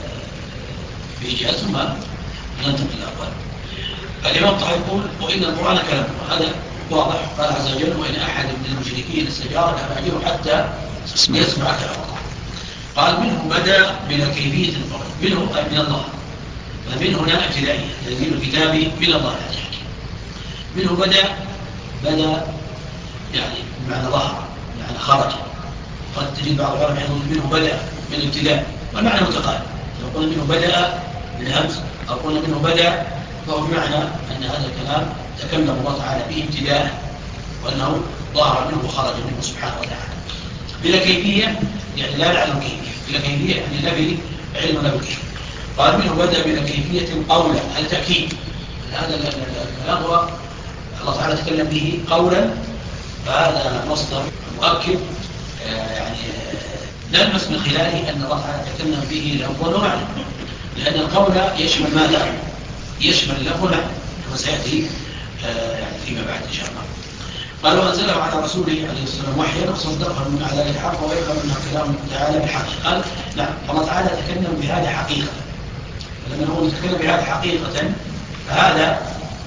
بإيجاز ثم ننتقل الأول. الإمام الطحاوي يقول: وإن القرآن كلام الله. هذا واضح. قال عز وجل: وإن أحد من المشركين استجار فأجره حتى يسمع كلام الله. قال: منه بدأ بلا كيفية القول، منه أي من الله، فمن هنا ابتدائية تنزيل الكتاب من الله العزيز الحكيم. منه بدأ بدأ يعني بمعنى ظهر يعني خرج. قد تجد بعض العلماء يقول منه بدأ من الابتداء، والمعنى متقارب. لو قلنا منه بدأ بالهمز أو قلنا منه بدأ فهو بمعنى أن هذا الكلام تكلم الله تعالى به ابتداء، وأنه ظهر منه وخرج منه سبحانه وتعالى بلا كيفية، يعني لا نعلم كيفية. بلا كيفية يعني لا به علم ولا بكيفية. قال: منه بدأ بلا كيفية قولا. هذا تأكيد. هذا الكلام هو الله تعالى تكلم به قولا، فهذا مصدر مؤكد يعني نلمس من خلاله أن الله تعالى تكلم به لفظا ومعنى، لأن القول يشمل ماذا؟ يشمل اللفظ والمعنى كما سيأتي يعني فيما بعد إن شاء الله. قال: وأنزله على رسوله عليه السلام وحيا وصدقه من على الحق ويفهم أن كلام تعالى بالحق. قال: نعم، الله تعالى تكلم بهذا حقيقة. فلما نقول يتكلم بهذا حقيقة فهذا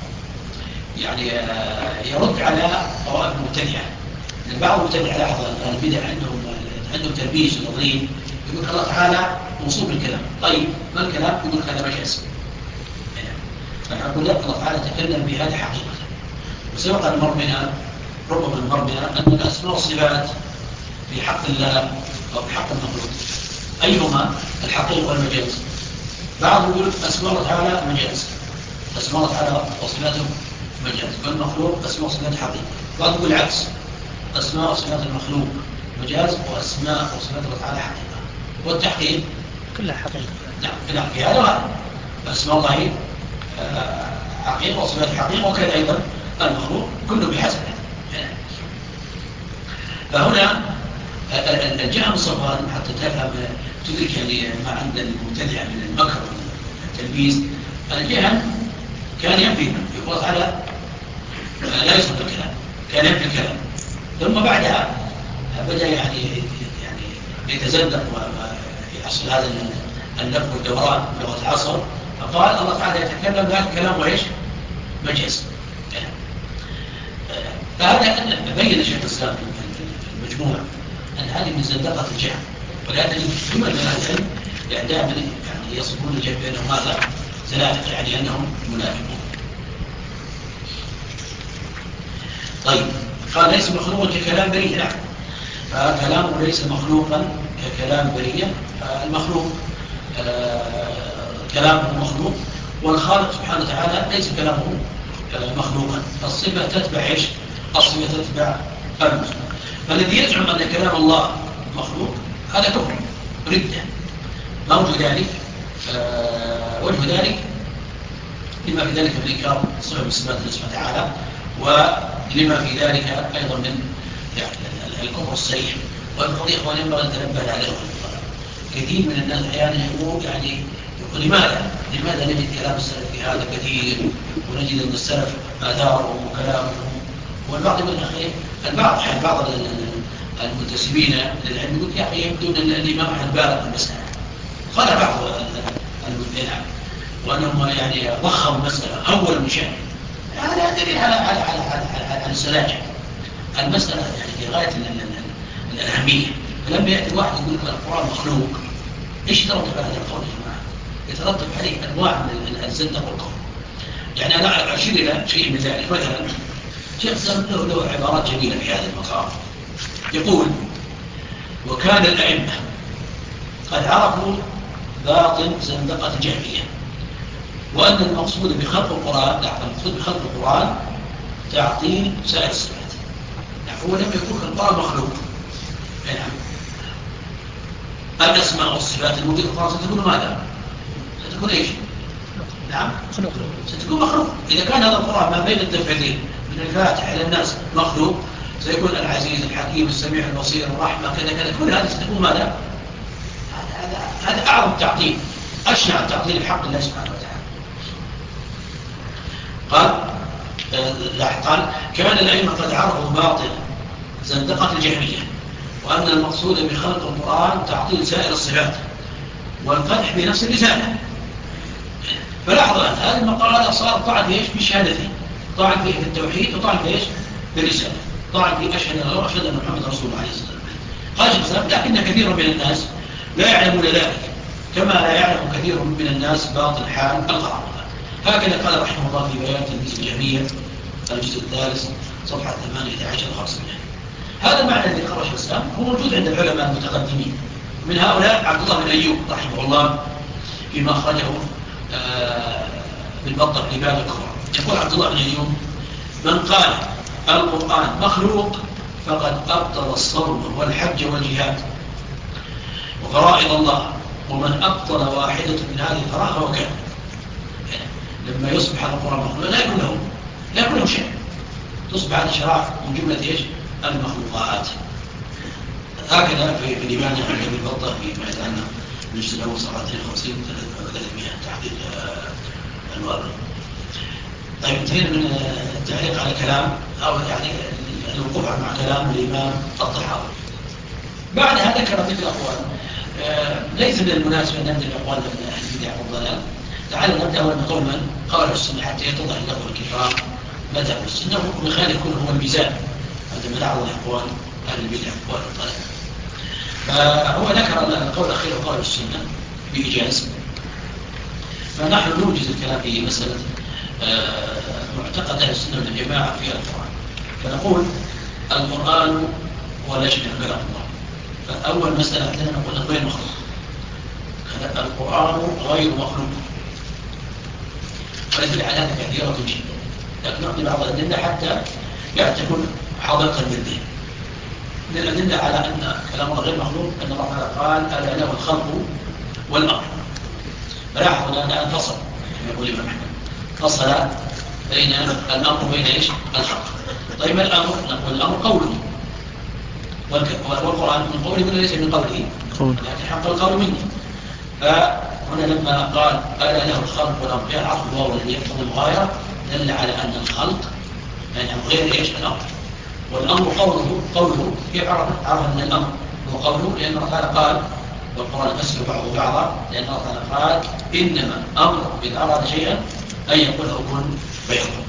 يعني يرد على طوائف المبتدعة. بعض المبتدعة لاحظ البدع عندهم عندهم تلبيس وتضليل، يقول الله تعالى موصوف بالكلام. طيب ما الكلام؟ يقول هذا مجاز. فنقول لا، الله تعالى تكلم بهذه حقيقة. وسبق المر بنا ربما المر بنا أن الأسماء والصفات في حق الله أو في حق المخلوق أيهما الحقيقة والمجاز؟ بعض يقول أسماء الله تعالى مجاز، أسماء الله تعالى وصفاته مجاز، والمخلوق أسماء وصفات حقيقة. بعض يقول العكس، أسماء وصفات المخلوق مجاز وأسماء وصفات الله تعالى حقيقة. والتحقيق كلها حقيقة. نعم، كلها في هذا وهذا. أسماء الله حقيقة وصفات حقيقة، وكذا أيضا المخلوق كله بحسب. فهنا الجهة صفوان حتى تفهم تدرك يعني ما عند المبتدع من المكر والتلبيس. الجهة كان ينفي، يقول الله تعالى لا يصدق الكلام، كان ينفي الكلام. ثم بعدها بدأ يعني يعني يتزندق ويحصل هذا اللف والدوران بلغة العصر، فقال الله تعالى يتكلم ذلك كلام وإيش؟ مجاز. فهذا بين شيخ الإسلام في المجموع أن هذه من زندقة الجهل، ولهذا ثم العلم يعني دائما يعني يصفون الجهل بأنهم ماذا؟ زنادقة، يعني أنهم منافقون. طيب قال ليس مخلوقا ككلام بريء، نعم، فكلامه ليس مخلوقا ككلام بريء. المخلوق آه كلامه مخلوق، والخالق سبحانه وتعالى ليس كلامه آه مخلوقا. الصفة تتبع ايش؟ الصفة تتبع المخلوق. فالذي يزعم أن كلام الله مخلوق هذا كفر ردة. ما وجه ذلك؟ آه وجه ذلك لما في ذلك من إنكار صفة من صفات الله سبحانه وتعالى، ولما في ذلك أيضا من يعني الكفر الصريح. والقضية إخواني ينبغي أن تنبه عليه. كثير من الناس أحيانا يقول يعني يقول لماذا؟ لماذا نجد كلام السلف في هذا كثير، ونجد أن السلف آثارهم وكلامهم. والبعض من الأخير البعض يعني بعض المنتسبين للعلم يقول يا أخي يبدو أن الإمام أحمد بالغ في المسألة، قال بعض المبتدعة، وأنهم يعني ضخم المسألة أول من شأن. هذا دليل على على على على على السذاجة. المسألة يعني في غاية الأهمية. فلما يأتي الواحد يقول لك القرآن مخلوق، إيش يترتب على هذا القول يا جماعة؟ يترتب عليه أنواع من الزندقة والكفر. يعني أنا أشير إلى شيء من ذلك. مثلا شيخ سلم له, له عبارات جميلة في هذا المقام. يقول: وكان الأئمة قد عرفوا باطن زندقة الجهمية، وأن المقصود بخلق القرآن المقصود بخلق القرآن تعطيل سائر الصفات. يعني هو لم يكن القرآن مخلوق. نعم. الأسماء والصفات الموجودة في القرآن ستكون ماذا؟ ستكون إيش؟ نعم، ستكون مخلوق. إذا كان هذا القرآن ما بين الدفعتين من الفاتح إلى الناس مخلوق، سيكون العزيز الحكيم السميع البصير الرحمة كذا كذا، كل هذه ستكون ماذا؟ هذا هذا أعظم تعطيل، أشنع تعطيل الحق الله سبحانه وتعالى. قال لاحظ قال: كان الأئمة قد عرفوا باطل زندقة الجهمية، وأن المقصود بخلق القرآن تعطيل سائر الصفات والقدح بنفس الرسالة. فلاحظ أن هذه المقالة صار طعن في إيش؟ في شهادتين، طعن فيه في التوحيد وطعن في إيش؟ في الرسالة. طعن في أشهد أن الله وأشهد أن محمد رسول الله عليه الصلاة والسلام. قال: لكن كثيرا من الناس لا يعلمون ذلك، كما لا يعلم كثير من الناس باطن حال القرآن. هكذا قال رحمه الله في بيان تلبيس الجهمية الجزء الثالث صفحة ثمانية عشر وخمسمائة. هذا المعنى الذي قرأه شيخ الإسلام هو موجود عند العلماء المتقدمين، من هؤلاء عبد الله بن أيوب رحمه الله فيما أخرجه بالبطة في باب الكفر. يقول عبد الله بن أيوب: من قال القرآن مخلوق فقد أبطل الصوم والحج والجهاد وفرائض الله، ومن أبطل واحدة من هذه الفرائض فهو كافر. لما يصبح القرآن مخلوق لا يكون له لا يكون له شيء، تصبح هذه شرائع من جملة ايش؟ المخلوقات. هكذا في في الإيمان عند ابن بطة في ما يتعنى من الجزء الأول صفحة اثنين وخمسين وثلاثمائة تحديد الوضع. طيب انتهينا من التعليق على كلام أو يعني الوقوف مع كلام الإمام الطحاوي. بعدها ذكر ذكر أقوال. ليس من المناسب أن نبدأ بأقوال من أهل البدع والضلال. تعالوا نبدأ أولا بقول من قال السنة حتى يتضح له الكفار مذهب السنة، وبخير يكون هو الميزان عندما نعرض أقوال أهل البدع والضلال. فهو ذكر القول الأخير وقال السنة بإجاز. فنحن نوجز الكلام في مسألة معتقد أهل السنة والجماعة في القرآن. فنقول القرآن هو لا يشبه كلام الله. فأول مسألة عندنا نقول غير مخلوق. القرآن غير مخلوق. فالدليل على هذا كثيرة جدا، لكن نعطي بعض الأدلة حتى يعني تكون حاضرة بالذهن. من الأدلة على أن كلام الله غير مخلوق أن الله تعالى قال: ألا له الخلق والأمر. فلاحظ الآن فصل، يقول الإمام أحمد فصل بين الأمر وبين إيش؟ الخلق. طيب ما الأمر؟ نقول الأمر قوله، والقرآن من قوله ولا ليس من قوله؟ يعني حق القول مني. فهنا لما قال ألا له الخلق والأمر جاء عطف الواو الذي يقتضي المغايرة دل على أن الخلق يعني غير إيش؟ الأمر. والأمر قوله قوله كيف عرف عرف أن الأمر هو قوله؟ لأن الله تعالى قال والقرآن يفسر بعضه بعضا، لأن الله تعالى قال: إنما أمر إذا أراد شيئا أن يقول له كن فيكون.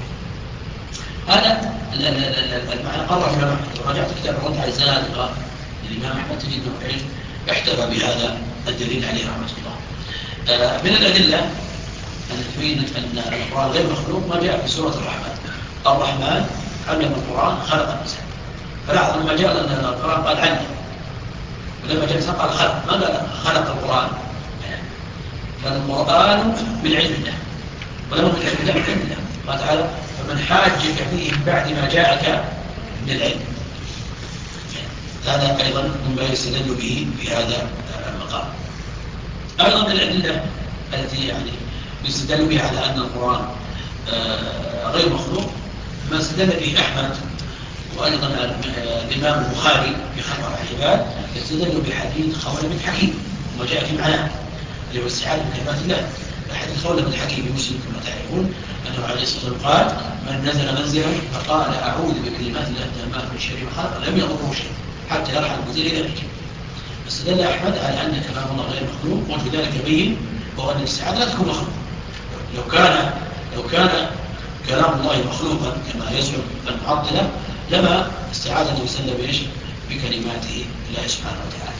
هذا المعنى قرر الإمام أحمد. ورجعت كتاب الرد على الزنادقة للإمام أحمد تجد أنه احتفى بهذا الدليل عليه رحمة الله. من الأدلة التي تبين أن القرآن غير مخلوق ما جاء في سورة الرحمن. الرحمن علم القرآن خلق الإنسان. فلاحظ لما جاء أن القرآن قال علم، ولما جاء الإنسان قال خلق، ما قال خلق القرآن. فالقرآن من علم الله، ولم يكن علم الله من علم الله. قال تعالى فمن حاجك فيه من بعد ما جاءك من العلم. هذا أيضا مما يستدل به في هذا المقام. أيضا من الأدلة التي يعني يستدل بها على أن القرآن غير مخلوق ما استدل به أحمد، وأيضا الإمام البخاري في خلق العباد يستدل بحديث خولة بن حكيم وجاء في معناه اللي هو استعاذة بكلمات الله. حديث خولة بن حكيم بمسلم كما تعرفون أنه عليه الصلاة والسلام قال من نزل منزلا فقال أعوذ بكلمات الله التامات من شر ما خلق لم يضره شيء حتى يرحل المزيل إلى ذلك. استدل أحمد على أن كلام الله غير مخلوق، وفي ذلك بين وهو أن الاستعاذة لا تكون مخلوق. لو كان لو كان كلام الله مخلوقا كما يزعم المعطلة لما استعاذ النبي صلى الله عليه وسلم بكلماته الله سبحانه وتعالى.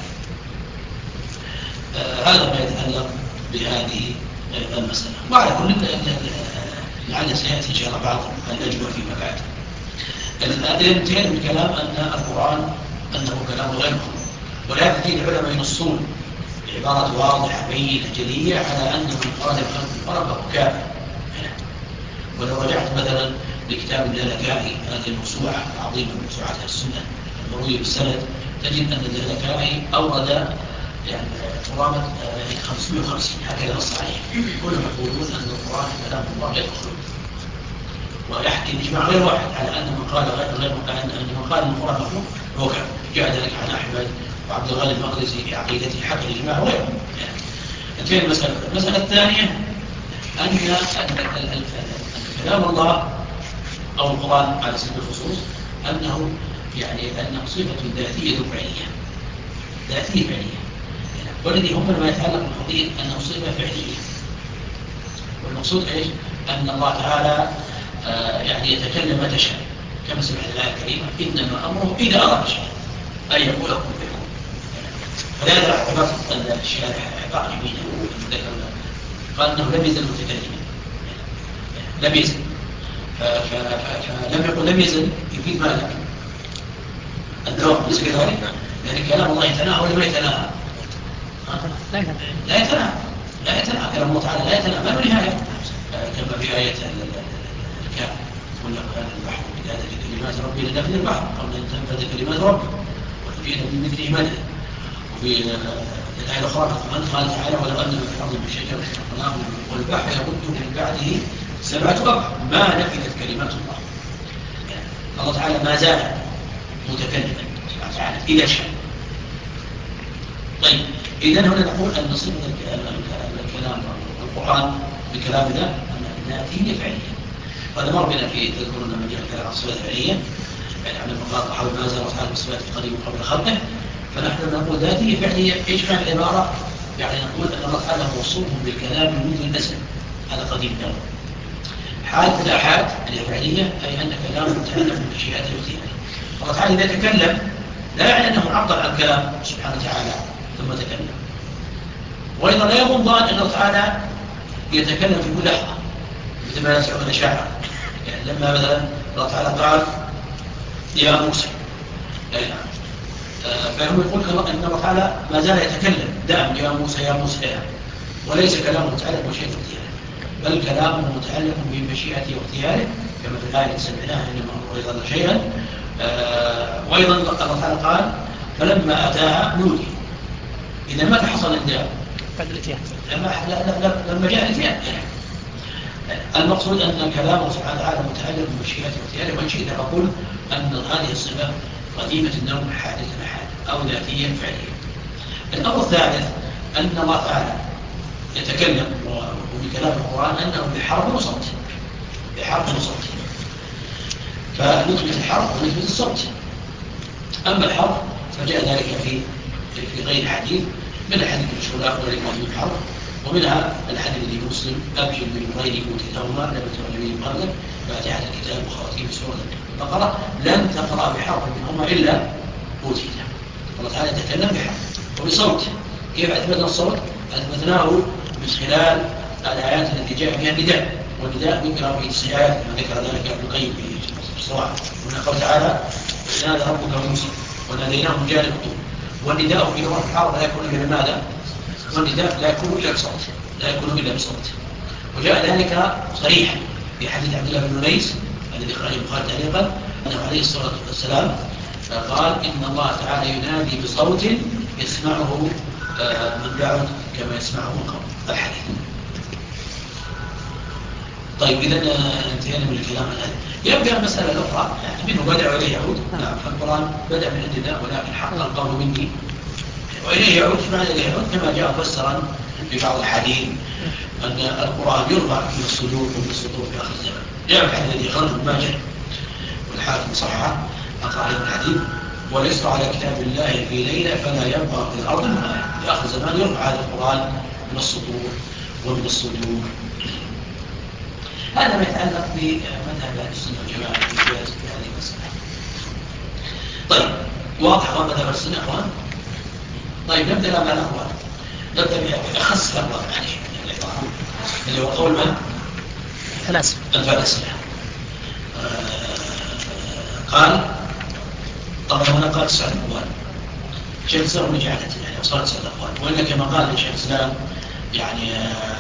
آه هذا ما يتعلق بهذه المسألة. وعلى كل لعل سيأتي إن شاء الله بعض الأجوبة فيما بعد. الانتهاء من الكلام أن القرآن أنه كلام غير مخلوق، ولهذا تجد العلماء ينصون بعبارة واضحة بينة جلية على أن من قال بخلق القرآن فهو كافر. ولو رجعت مثلا لكتاب اللالكائي هذه الموسوعة العظيمة من موسوعات أهل السنة المروية بالسند، تجد أن اللالكائي أورد يعني قرابة خمسمائة وخمسين هكذا نص عليه، كلهم يقولون أن القرآن كلام الله غير مخلوق. ويحكي الإجماع غير واحد على أن من قال غير غير أن من قال أن القرآن مخلوق هو كافر. جاء ذلك عن أحمد وعبد الغني المقدسي في عقيدته حكى الإجماع وغيره. انتهت المسألة. المسألة الثانية أن كلام الله أو القرآن على سبيل الخصوص أنه يعني أنه صفة ذاتية فعلية، ذاتية فعلية. والذي هم ما يتعلق بالقضية أنه صفة فعلية. والمقصود إيش؟ أن الله تعالى آه يعني يتكلم متى شاء، كما سمعت الآية الكريمة إنما أمره إذا أراد شيئا أن يقول كن فيكون. فلهذا اعتبرت أن الشارع عبارة يمينه قال أنه لم يزل متكلما، لم يزل، فلم يقل لم يزل يفيد ماذا؟ الدوام ليس كذلك، لأن كلام الله يتناهى ولا ما يتناهى؟ لا يتناهى لا يتناهى لا يتناهى كلام الله تعالى لا يتناهى ما له نهاية، كما في آية الكهف قل لك البحر بهذا كلمات ربي لنفذ البحر قبل أن تنفذ كلمات ربي وتجينا من مثله مدد. وفي الآية الأخرى قال تعالى ولو أن في الأرض من شجرة خلقناه والبحر يمده من بعده سبعة أبحر ما نفذت كلمات الله. يعني الله تعالى ما زال متكلما سبحانه وتعالى إلى شيء. طيب إذن هنا نقول أن صفة الكلام القرآن بكلام الله ذاتية فعلية. هذا مر بنا في تذكرون لما جاء الكلام عن الصفات الفعلية يعني عن المقاطع حول ما زال تعالى بالصفات القديمة قبل خلقه، فنحن نقول ذاتية فعلية. إيش معنى العبارة؟ يعني نقول أن الله تعالى موصوف بالكلام منذ الأزل، هذا قديم له. حالة الآحاد اللي فعلية أي أن كلامه متعلق بمشيئته واختياره. الله تعالى إذا تكلم لا يعني أنه عبر عن كلام سبحانه وتعالى ثم تكلم. وأيضا لا يكون ظان أن الله تعالى يتكلم في كل لحظة مثل ما يسعون الأشاعرة. يعني لما مثلا الله تعالى قال يا موسى يعني فهم يقول أن الله تعالى ما زال يتكلم دائما يا موسى يا موسى يا، وليس كلامه متعلق بمشيئته واختياره بل كلامه متعلق بمشيئته واختياره كما في الآية سمعناها إنما أمره إذا أراد شيئا. وأيضا الله تعالى قال فلما أتاها نودي. إذا متى حصل النداء؟ لما لما جاء الاتيان. المقصود أن كلامه سبحانه وتعالى متعلق بمشيئته واختياره. وإن شئت أقول أن هذه الصفة قديمة النوم حادثة حال أو ذاتية فعلية. الأمر الثالث أن الله تعالى يتكلم وبكلام القرآن أنه بحرف وصوت، بحرف وصوت، فنثبت الحرف ونثبت الصوت. أما الحرف فجاء ذلك في في غير حديث من الحديث المشهور أخبر الإمام الحرف، ومنها الحديث الذي مسلم أبشر من غير أوتيتهما لم تغلبين قبلك فاتحة الكتاب وخواتيم سورة البقرة لن تقرأ بحرف منهما إلا أوتيته. الله تعالى يتكلم بحرف وبصوت. كيف أثبتنا الصوت؟ أثبتناه من خلال الآيات التي جاء فيها النداء، والنداء ذكر في الآيات كما ذكر ذلك ابن القيم في سواء. هنا قال تعالى نادى ربك موسى وناديناه من جانب الطور، والنداء في لغة العرب لا يكون إلا بماذا؟ والنداء لا يكون إلا بصوت، لا يكون إلا بصوت. وجاء ذلك صريحا في حديث عبد الله بن ليس الذي خرج البخاري تعليقا أنه عليه الصلاة والسلام قال إن الله تعالى ينادي بصوت يسمعه من بعد كما يسمعه القوم. الحديث. طيب إذا انتهينا من الكلام الآن. يبدأ المسألة الأخرى يعني منه بدأ وإليه يعود. نعم القرآن بدأ من عندنا ولكن حق القول مني وإليه يعود. معنى إليه يعود كما جاء مفسرا في بعض الحديث أن القرآن يرفع في الصدور وفي السطور في آخر الزمان. جاء الحديث الذي خرج ابن ماجه والحاكم صححه أقرأ عليه الحديث وليسر على كتاب الله في ليلة فلا يبقى في الأرض الماء. في آخر الزمان يرفع هذا القرآن من السطور ومن الصدور. هذا ما يتعلق بمذهب أهل السنة والجماعة في هذه المسألة. طيب واضح أخوان مذهب السنة أخوان؟ طيب نبدأ الآن مع الأخوان. نبدأ بأخص الأخوان يعني اللي هو قول من؟ الفلاسفة. الفلاسفة. آه قال طبعا هنا قال تسعة أقوال. شيخ الإسلام رجعت يعني أصلا تسعة أقوال، وإلا كما قال شيخ الإسلام يعني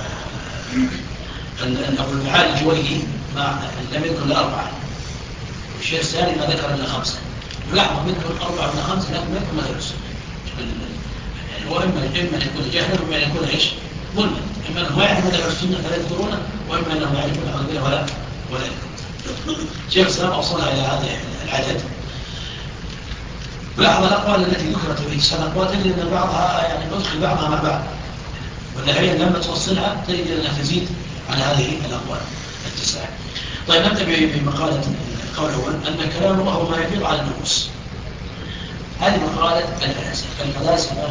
أن أبو المعالي الجويني ما لم يذكر إلا أربعة، والشيخ الثاني ما ذكر إلا خمسة. ولاحظوا منهم أربعة ولا خمسة لكن ما يذكر مذهب السنة. يعني هو إما إما أن يكون جهلا وإما أن يكون إيش؟ ظلما. إما أنه ما يعرف مذهب السنة فلا يذكرونه، وإما أنه ما يعرفون أقدره ولا ولا يذكرون. شيخ الإسلام أوصلها إلى هذا العدد. ولاحظ الأقوال التي ذكرت في السنة أقوال تجد أن بعضها يعني ندخل بعضها مع بعض، والنهاية لما توصلها تجد أنها تزيد على هذه الأقوال التسعة. طيب نبدأ بمقالة القول الأول أن كلام الله هو ما يفيض على النفوس. هذه مقالة الفلاسفة. الفلاسفة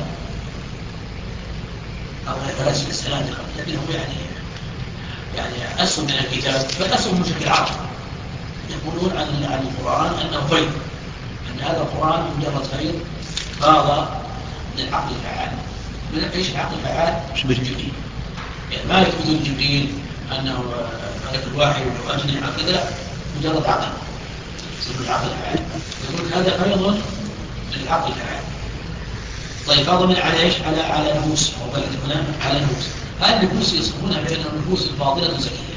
أو الفلاسفة السنادقة لكنهم يعني يعني أسهم من الكتاب بل أسهم بشكل عام يقولون عن عن القرآن أنه فيض، أن هذا القرآن مجرد فيض فاض من العقل الفعال. من ايش العقل الفعال؟ شبه جبريل. يعني ما يثبتون جبريل أنه ملك الواحد وأجنحة كذا مجرد عقل يسمى العقل الفعال. يقول هذا فيض من العقل الفعال. طيب فاض من على ايش؟ على على نفوس أو بلد هنا على نفوس. هذه النفوس يصفونها بأنها النفوس الفاضلة الزكية.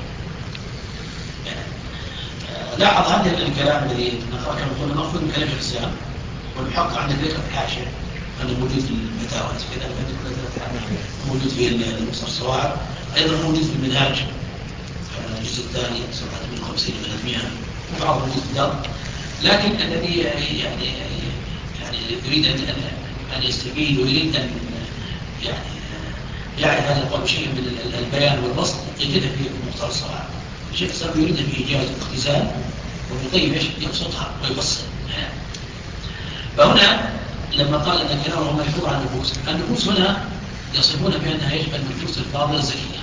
لاحظ هذا الكلام الذي نقرأ كما قلنا نأخذ من كلام الإسلام والمحقق عندك ذكر في الحاشية أنه موجود في الفتاوى كذا موجود في المصدر الصواعق، أيضا موجود في المنهاج الجزء الثاني سبعة من خمسين إلى ثلاثمائة وبعض موجود في الدار. لكن الذي يعني يعني يريد أن أن يستفيد ويريد أن يعني يعرف هذا القول شيء من البيان والبسط يجده في مختصر الصواعق. الشيخ الإسلام يريد في إيجاز الاختزال والمطيب يقصدها ويفصل. فهنا لما قال أن كلامه مشهور عن النفوس، النفوس هنا يصفون بأنها يجب النفوس الفاضلة الزكية.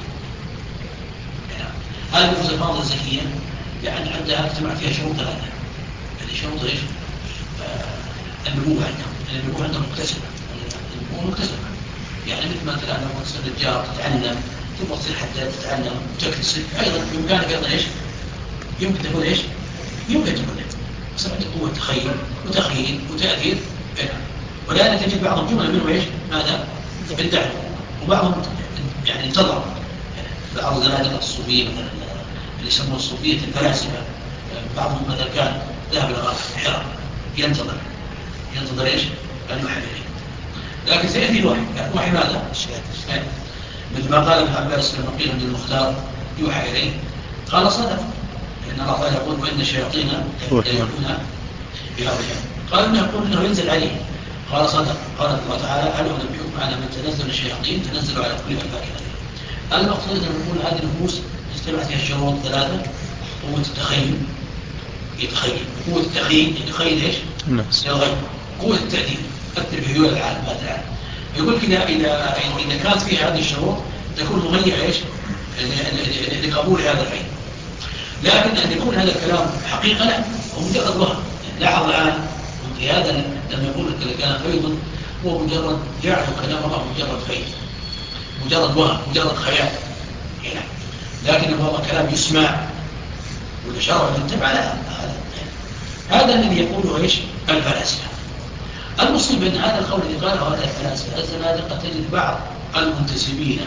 هذه النفوس الفاضلة الزكية يعني عندها اجتمع فيها شروط ثلاثة. يعني شروط ايش؟ النبوة عندهم، يعني النبوة عندهم مكتسبة. النبوة مكتسبة. يعني مثل ما مثلا لما تصير الجار تتعلم ثم تصير حتى تتعلم وتكتسب، أيضا بإمكانك أيضا إيش؟ يمكن تكون إيش؟ يمكن تكون إيش؟ بس عندك قوة تخيل وتخيل وتأثير. ولهذا تجد بعض الجمل منه إيش؟ ماذا؟ بالدعم. وبعضهم يعني انتظر. بعض زنادقة الصوفية مثلا اللي يسمون الصوفية الفلاسفة، بعضهم مثلا كان ذهب إلى غار حراء ينتظر ينتظر إيش؟ أن يوحى إليه. لكن سيأتي الوحي. يعني الوحي ماذا؟ مثل ما قال ابن عباس لما قيل من المختار يوحى إليه قال صدق، لأن الله تعالى يقول وإن الشياطين يأكلون بهذا الشيء. قال إنه يقول إنه ينزل عليه قال صدق. قال الله تعالى هل أنبئكم على من تنزل الشياطين تنزل على كل أفاك أثيم. المقصود أن نقول هذه النفوس اجتمعت فيها الشروط ثلاثة: قوة التخيل يتخيل، قوة التخيل يتخيل إيش؟ يتغير، قوة التأثير أكثر في دول العالم هذا العالم. يقول كذا إذا إذا كانت فيها هذه الشروط تكون مهيئة إيش؟ لقبول هذا العلم. لكن أن يكون هذا الكلام حقيقة لا، هو مجرد وهم. لاحظ الآن في هذا لما يقول الكلام فيض هو مجرد جعل كلام الله مجرد فيض، مجرد وهم، مجرد خيال. لكن هو كلام يسمع والإشارة تتبع لا، هذا الذي يقوله إيش؟ الفلاسفة. المصيب أن هذا القول الذي قاله هذا الفلاسفة الزنادقة تجد بعض المنتسبين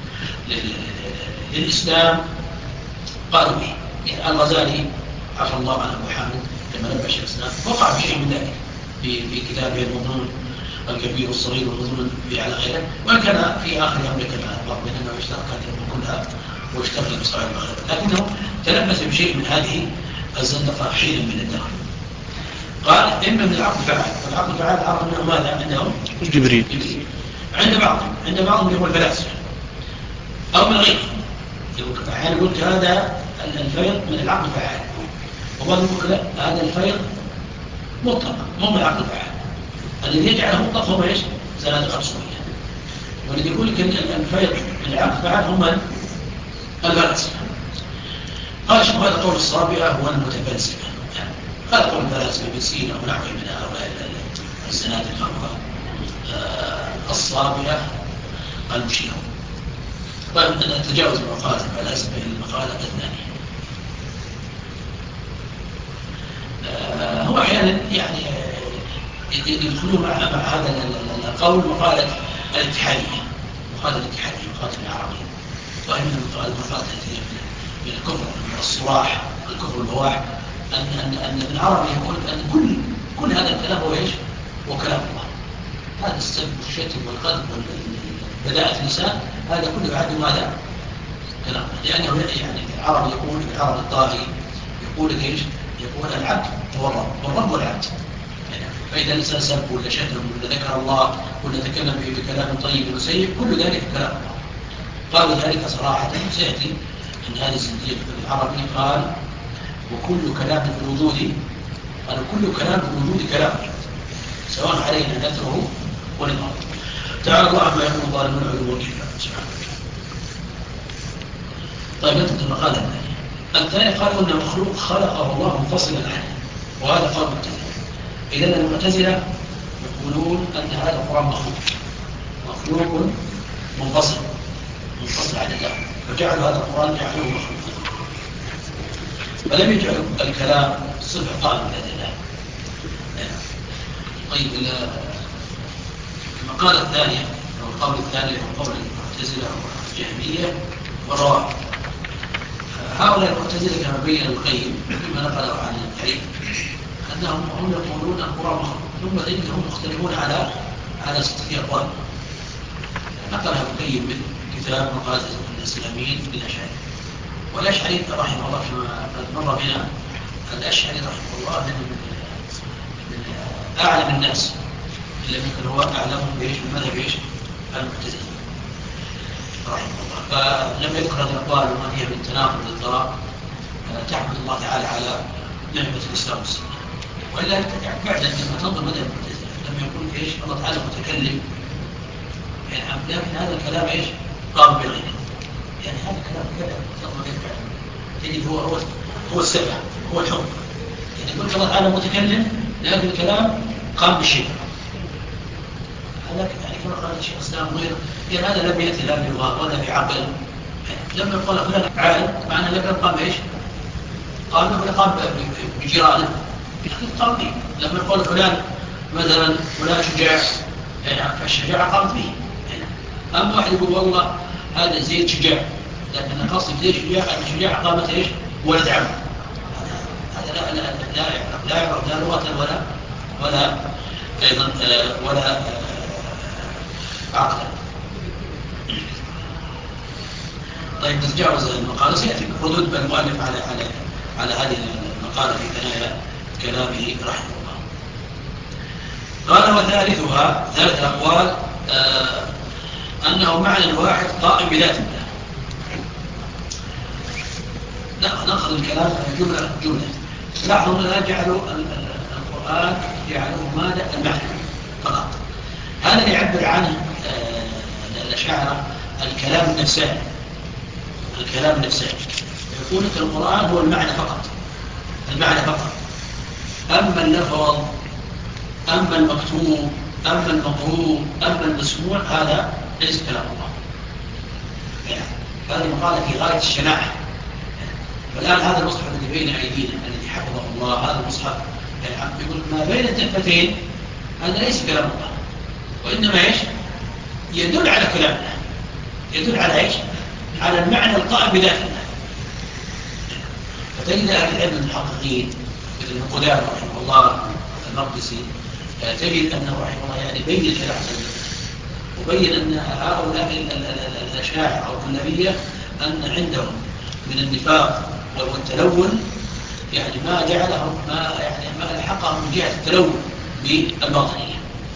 للإسلام قالوا به. يعني الغزالي عفى الله عن أبو حامد لما نبع شيخ الإسلام وقع بشيء من ذلك في كتابه المضمون الكبير والصغير والمضمون على غيره، وإن كان في آخر أمره كما بعض منهم يشترك هذه كلها واشتغل بصراحة المغرب، لكنه تلبس بشيء من هذه الزندقة حينا من الدهر. قال إما من العقل فعال، والعقل فعال عرف أنه ماذا عندهم؟ جبريل. جبريل. عند بعضهم عند بعضهم يقول الفلاسفة أو من غيره. أحيانا قلت هذا الفيض من العقل فعال، وبعض يقول لا هذا الفيض مطلق مو من العقل فعال. الذي يجعله مطلق هو ايش؟ زنادقة أصولية. والذي يقول لك الفيض من العقل فعال هم الفلاسفة. قال شوف هذا قول الصابئة هو المتفلسفة، هذا قول الفلاسفة ابن سينا ونحوه من هؤلاء الزنادقة الصابئة المشيرون. طيب نتجاوز مقالة الفلاسفة إلى المقالة الثانية. هو أحيانا يعني يدخلون مع مع هذا القول مقالة الاتحادية، مقالة الاتحادية مقالة العربية، وهي من مقالة من الكفر من الصراح الكفر البواح أن أن أن ابن عربي يقول أن كل كل هذا الكلام هو إيش؟ هو كلام الله. هذا السب والشتم والقذف وبداءة اللسان هذا كله يعد ماذا؟ كلام الله. لأنه يعني العربي يقول العربي الطاغي يقول إيش؟ يقول العبد هو الرب والرب هو العبد. فإذا الإنسان سب ولا شتم ولا ذكر الله ولا تكلم به بكلام طيب وسيء كل ذلك كلام الله. قالوا ذلك صراحة. سيأتي أن هذا الزنديق العربي قال وكل كلام في الوجود قالوا كل كلام في الوجود كلام سواء علينا نثره ونظره. تعالى الله عما يكون ظالمون علوا كبيرا سبحانه وتعالى. طيب ننتقل المقالة الثانية. الثاني قالوا أن مخلوق خلقه الله منفصلا عنه، وهذا قول المعتزلة. إذن المعتزلة يقولون أن هذا القرآن مخلوق مخلوق منفصل منفصل عن الله، فجعلوا هذا القرآن جعلوه مخلوقا، فلم يجعلوا الكلام صفة قائمة بذات الله. طيب المقالة الثانية أو القول الثاني هو قول المعتزلة والجهمية والروافض. هؤلاء المعتزلة كما بين القيم فيما نقله عن الكريم أنهم هم يقولون القرآن مخلوق، ثم إنهم مختلفون على على ستة أقوال. نقلها القيم من كتاب مقالة الإسلاميين للأشعري، والأشعري رحمه الله كما مر بنا الأشعري رحمه الله من من أعلم الناس، إلا يمكن هو أعلمهم بإيش بمذهب إيش المعتزلة رحمه الله. فلم يذكر هذه الأقوال وما فيها من تناقض واضطراب تحمد الله تعالى على نعمة الإسلام والسنة. وإلا بعد لما تنظر مذهب المعتزلة لما يقول إيش الله تعالى متكلم، يعني لكن هذا الكلام إيش قام بغيره، يعني هذا الكلام كذا تنظر غير فعلا تجد هو هو هو السبب هو الحكم. يعني يقول الله تعالى متكلم لكن الكلام قام بالشيء. هذا يعني كما قال الشيخ الإسلام غير يعني هذا لم يأتي لا بلغة ولا بعقل. يعني لما يقول فلان عالم معناه لم قام بإيش؟ قام ولا قام بجيرانه قام به. لما يقول فلان مثلا فلان شجاع يعني فالشجاعة قامت به. أما واحد يقول والله هذا زيد شجاع لكن القصد زيد شجاع أن الشجاعة قامت إيش؟ ولد عم. هذا لا لا لا يعرف لا يعرف لا لغة ولا ولا أيضا ولا عقلا. طيب نتجاوز المقالة. سيأتي ردود المؤلف على على على هذه المقالة في ثنايا كلامه رحمه الله. قال وثالثها ثالث الأقوال آه أنه معنى واحد قائم بذات الله. نأخذ الكلام جملة جملة. لاحظوا أننا جعلوا القرآن جعلوه ماذا المعنى فقط. هذا اللي يعبر عنه الأشاعرة الكلام النفساني. الكلام النفساني يقول لك القرآن هو المعنى فقط، المعنى فقط. أما اللفظ أما المكتوب أما المقروء أما المسموع هذا ليس كلام الله. يعني هذه مقالة في غاية الشناعة. فالآن هذا المصحف الذي بين أيدينا الذي حفظه الله، هذا المصحف يعني يقول ما بين الدفتين هذا ليس كلام الله، وإنما إيش؟ يدل على كلام الله، يدل على إيش؟ على المعنى القائم بذات الله. فتجد أهل العلم المحققين مثل ابن قدامة رحمه الله المقدسي، تجد أنه رحمه الله يعني بين كلام الله، وبين أن هؤلاء الأشاعرة أو الكلابية أن عندهم من النفاق والتلون يعني ما جعلهم ما يعني ما الحقهم من جهة التلون بالباطنية.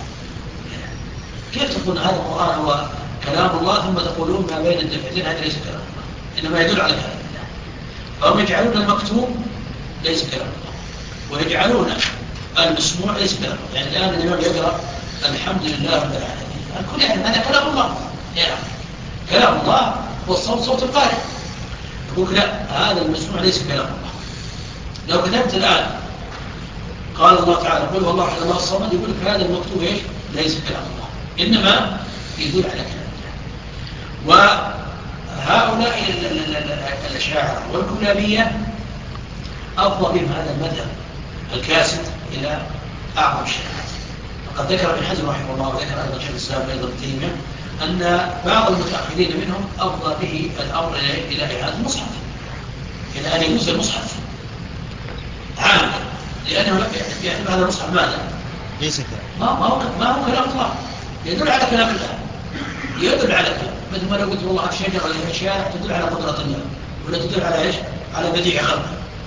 كيف تقول هذا القرآن هو كلام الله ثم تقولون ما بين الدفتين هذا ليس كلام الله، إنما يدل على كلام الله؟ فهم يجعلون المكتوب ليس كلام الله، ويجعلون المسموع ليس كلام الله. يعني الآن الإمام يقرأ الحمد لله رب العالمين، الكل يعني هذا كلام الله، يعني كلام الله والصوت صوت القارئ. يقول لا، هذا المسموع ليس كلام الله. لو كتبت الآن قال الله تعالى قل والله احد الله الصمد، يقول لك هذا المكتوب ايش؟ ليس كلام الله، انما يدل على كلام الله. وهؤلاء الاشاعره والكلابيه افضى بهم هذا المذهب الكاسد الى اعظم الشريعات. وقد ذكر ابن حزم رحمه الله وذكر ايضا شيخ الاسلام ايضا ابن تيميه ان بعض المتاخرين منهم افضى به الامر الى اعاده المصحف، الى ان يجوز المصحف عامة، لأنه يعني هذا المصحف ماذا؟ ليس كلام ما ما هو ما هو كلام الله، يدل على كلام الله، يدل على كلام. مثل ما لو قلت والله الشجرة اللي في الشارع تدل على قدرة الله، ولا تدل على ايش؟ على بديع خلقه.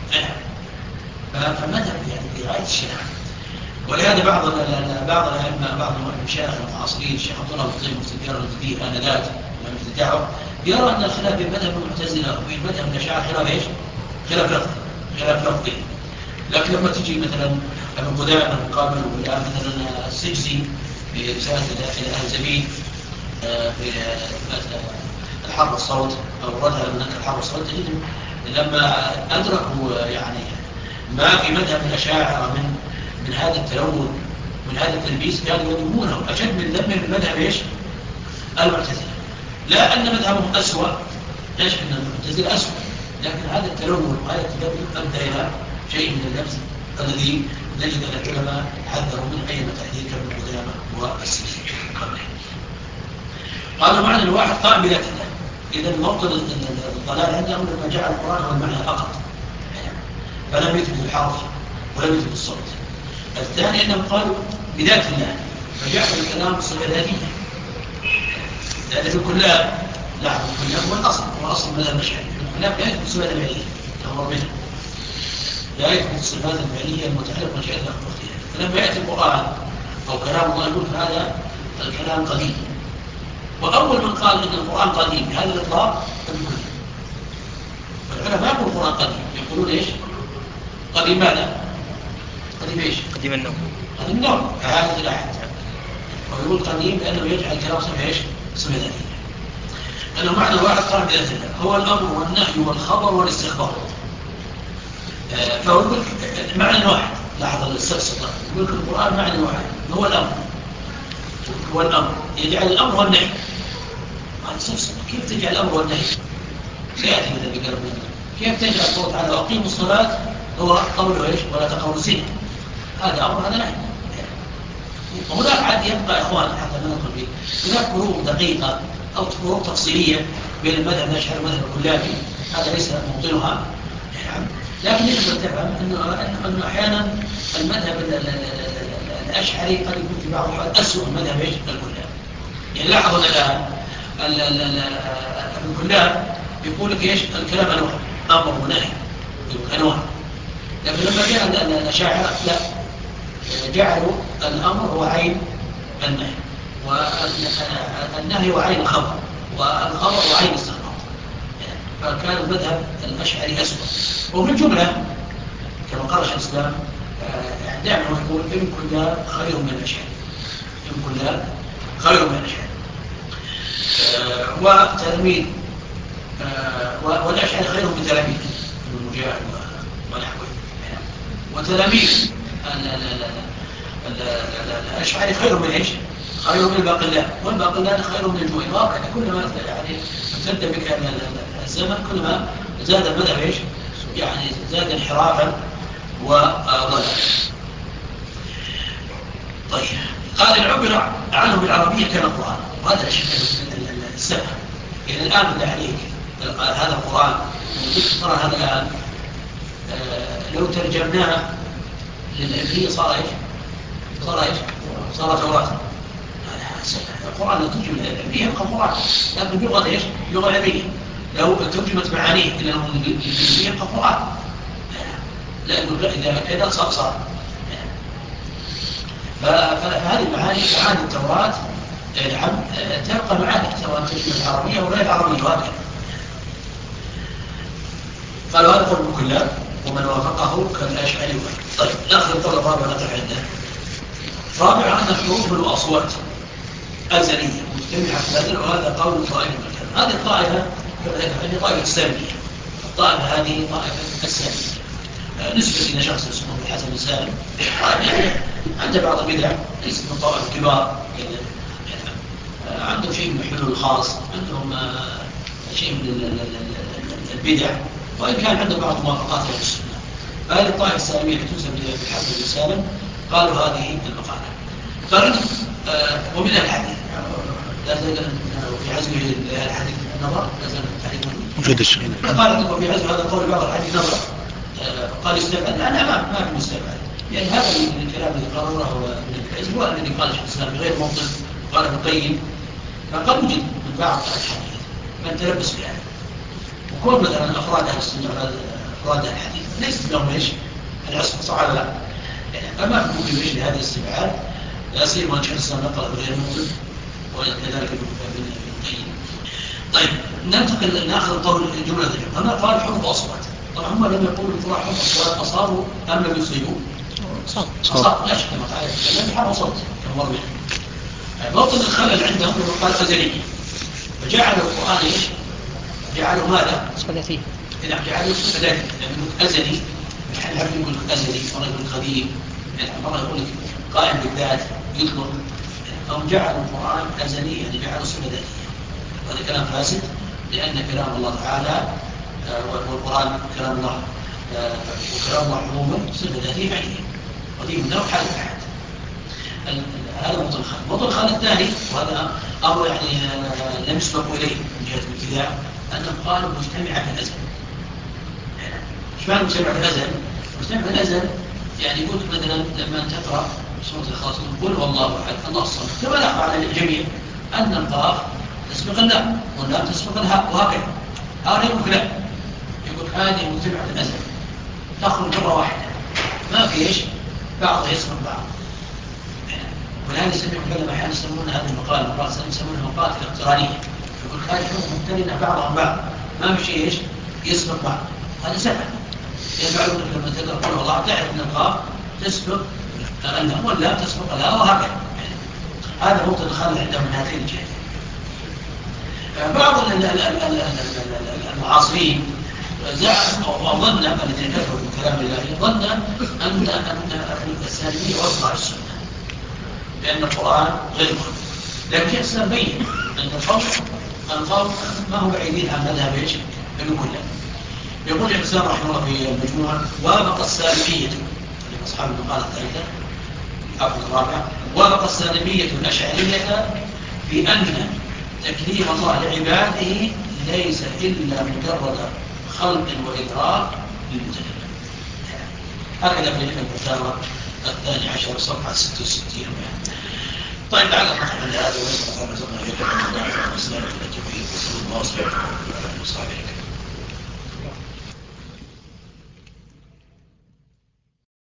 فمذهب يعني في غاية الشناعة. ولهذا بعض بعض الأئمة بعض المشايخ المعاصرين الشيخ عبد الله بن طيب مفتي الديار الجديد آنذاك مفتي الدعوة يرى أن الخلاف بين مذهب المعتزلة وبين مذهب الأشاعرة خلاف ايش؟ خلاف لفظي، خلاف لفظي. لكن لما تجي مثلا ابن قدامة مقابل ولا مثلا السجزي في رسالة إلى أهل زبيد في الحرب الصوت أو الردها من الحرب الصوت، تجد لما أدركوا يعني ما في مذهب الأشاعرة من من هذا التلون من هذا التلبيس كانوا يذمونه أشد من ذمهم من مذهب ايش؟ المعتزلة. لا أن مذهبهم أسوأ، ليش أن المعتزلة أسوأ، لكن هذا التلون وهذا التلون أدى إلى شيء من اللبس الذي نجد أن العلماء حذروا من أي تحذير كابن قدامة والسجزي قبله. قالوا معنى الواحد قائم بذات الله. إذا موطن الضلال عندهم لما جعل القرآن هو المعنى فقط، فلم يثبت الحرف ولم يثبت الصوت. الثاني أنهم قالوا بذات الله، فجعل الكلام صفة ذاتية. لأن في الكلاب لا، الكلاب هو الأصل، هو أصل مذهب الأشاعرة. الكلاب لا يثبت صفة الفعلية تمر منه، لا يثبت الصفات الفعلية المتعلقة بشيء الأخرى. فلما يأتي القرآن أو كلام الله يقول هذا الكلام قديم. وأول من قال إن القرآن قديم بهذا الإطلاق ابن كثير. فالعلماء ما يقولون القرآن قديم، يقولون إيش؟ قديم ماذا؟ قديم إيش؟ قديم النوم. قديم النوم هذا الأحد. ويقول قديم لأنه يجعل الكلام صفة إيش؟ صفة ذاتية. لأنه معنى واحد قائم بذات الله هو الأمر والنهي والخبر والاستخبار. فهو يقول معنى واحد. لاحظ الاستفسار يقول القرآن معنى واحد هو الأمر، هو الأمر يجعل الأمر والنهي. كيف تجعل الأمر والنهي؟ سيأتي مثل بقلب كيف تجعل الله تعالى وأقيموا الصلاة هو قوله إيش؟ ولا تقولوا زنا. هذا أمر هذا نهي. وهناك عاد يبقى إخوان حتى ما ندخل فيه، هناك فروق دقيقة أو فروق تفصيلية بين المذهب الأشاعري والمذهب الكلابي، هذا ليس موطنها. لكن يجب أن تفهم أنه أحيانا المذهب الأشعري قد يكون في بعض الحالات أسوأ من مذهب الكلاب. يعني لاحظوا الآن الكلاب يقول لك إيش؟ الكلام أنواع، أمر ونهي أنواع. لكن لما جاء الأشاعرة لا، جعلوا الأمر هو عين النهي، والنهي هو عين الخبر، والخبر هو عين السخط. فكان المذهب الأشعري أسوأ. وفي الجملة كما قال شيخ الإسلام دائما يقول إن كنا خير من الأشعري، إن كنا خير من الأشعري. وتلميذ والأشعري خير من تلاميذ ابن مجاهد ونحوه. وتلاميذ الأشعري خير من إيش؟ خير من الباقلان، والباقلان خير من الجوين. وهكذا كلما يعني امتد بك الزمن كلما زاد المذهب إيش؟ يعني زاد انحرافا وضلالا. طيب قال العبر عنه بالعربية كان القرآن، وهذا السبب. يعني الآن بالله عليك هذا القرآن ترى هذا الآن آه لو ترجمناه للعبرية صار ايش؟ صار ايش؟ صار توراة. القرآن لو ترجم للعبرية يبقى القرآن، لكن بلغة ايش؟ بلغة عبرية. لو ترجمت معانيه إلى الإنجليزية يبقى القرآن، لأنه إذا كذا صار صار. فهذه المعاني معاني التوراة نعم تبقى معاني سواء تشمل العربية وغير العربية وهكذا. قالوا هذا قول كله ومن وافقه كالأشعري. طيب نأخذ القول الرابع نقف عنده. رابع أن الحروف والأصوات أزلية مجتمعة في الأزل، وهذا قول طائفة من الكلام. هذه الطائفة هذه طائفة السامية. الطائفة هذه طائفة السامية نسبة إلى شخص اسمه الحسن السالم عنده بعض البدع ليس من الطوائف الكبار، عندهم شيء من الحلول الخاص، عندهم شيء من البدع، وإن كان عندهم بعض موافقات على السنة. فهذه الطائفة السالمية التي تنسب للحسن السالم قالوا هذه المقالة. قالوا ومن الحديث لا زال في عزمه الحديث النظر، لا زال الحديث موجود الشيء. قال وفي عزم هذا القول بعض الحديث نظر، قال استبعد. لا ما ما في مستبعد، يعني هذا الكلام الذي قرره من العزم هو الذي قال الشيخ الاسلام بغير موطن، قال ابن القيم. فقد وجد من بعض الحديث من تلبس بهذا، وكون مثلا افراد اهل السنه افراد الحديث ليس لهم ايش العصمه صح ولا لا؟ فما في ممكن ايش لهذا الاستبعاد، لا سيما ان الشيخ الاسلام نقل بغير موطن وكذلك ابن القيم. طيب ننتقل ناخذ طول جمله الجمله. هنا قال حروف اصوات. طبعا هم لم يقولوا اطلاع حروف اصوات اصابوا ام لم يصيبوا؟ اصابوا لا شك كما قال الكلام حرف صوت كما مر بنا. موطن الخلل عندهم لما قال ازلي، فجعلوا القران ايش؟ جعلوا ماذا؟ ثلاثي. نعم جعلوا ثلاثي، لانه ازلي يعني حد يقول ازلي، مره يقول قديم، يعني مره يقول لك قائم بالذات يطلق. هم جعلوا القران ازلي، يعني جعلوا صفه ذاتيه. وهذا كلام فاسد، لان كلام الله تعالى والقرآن كلام الله وكلام الله عموما صفة ذاتية فعلية قديم له حال أحد. هذا موطن الخالد. موطن الخالد الثاني، وهذا أمر يعني لم يسبق إليه من جهة الابتداع، أنهم قالوا مجتمعة في الأزل. إيش معنى مجتمعة في الأزل؟ مجتمعة في الأزل يعني يقول مثلا لما تقرأ سورة الخاص قل والله أحد الله الصمد، كما نقع على الجميع أن القاف تسبق اللام واللام تسبق الهاء وهكذا. هذا يقول لا، يقول هذه مجتمعة الأزل تخرج مرة واحدة ما في إيش بعض يسمى بعض. ولهذا يسمون كلمة أحيانا يسمون هذه المقالة المقالة يسمونها مقالة الاقترانية. يقول هذه حروف مختلفة بعضها بعض ما في شيء إيش يسبق بعض. هذا سبب يفعلون لما تقرأ قول الله تعرف أن القاف تسبق اللام واللام تسبق الهاء وهكذا. هذا موطن الخلل عندهم من هذه الجهة. بعض المعاصرين وظن الذين كفروا بكلام الله ظن ان ان السالميه وفق السنه لان القران غير مخلوق. لكن الشيخ الاسلام بين ان القول القول ما هو بعيدين عن مذهب ايش؟ ابن كله. يقول الشيخ الاسلام رحمه الله في المجموعه وافق السالميه اصحاب المقاله الثالثه عفوا الرابعه وافق السالميه الاشعريه بان تكليم الله لعباده ليس إلا مجرد خلق وإدراك للمتكلم. هكذا في الفتاوى الثاني عشر صفحة ستة وستين. طيب تعالى نحن لهذا ونسأل الله رزقنا يكون الله وسلامة التوفيق وصلى الله وسلم.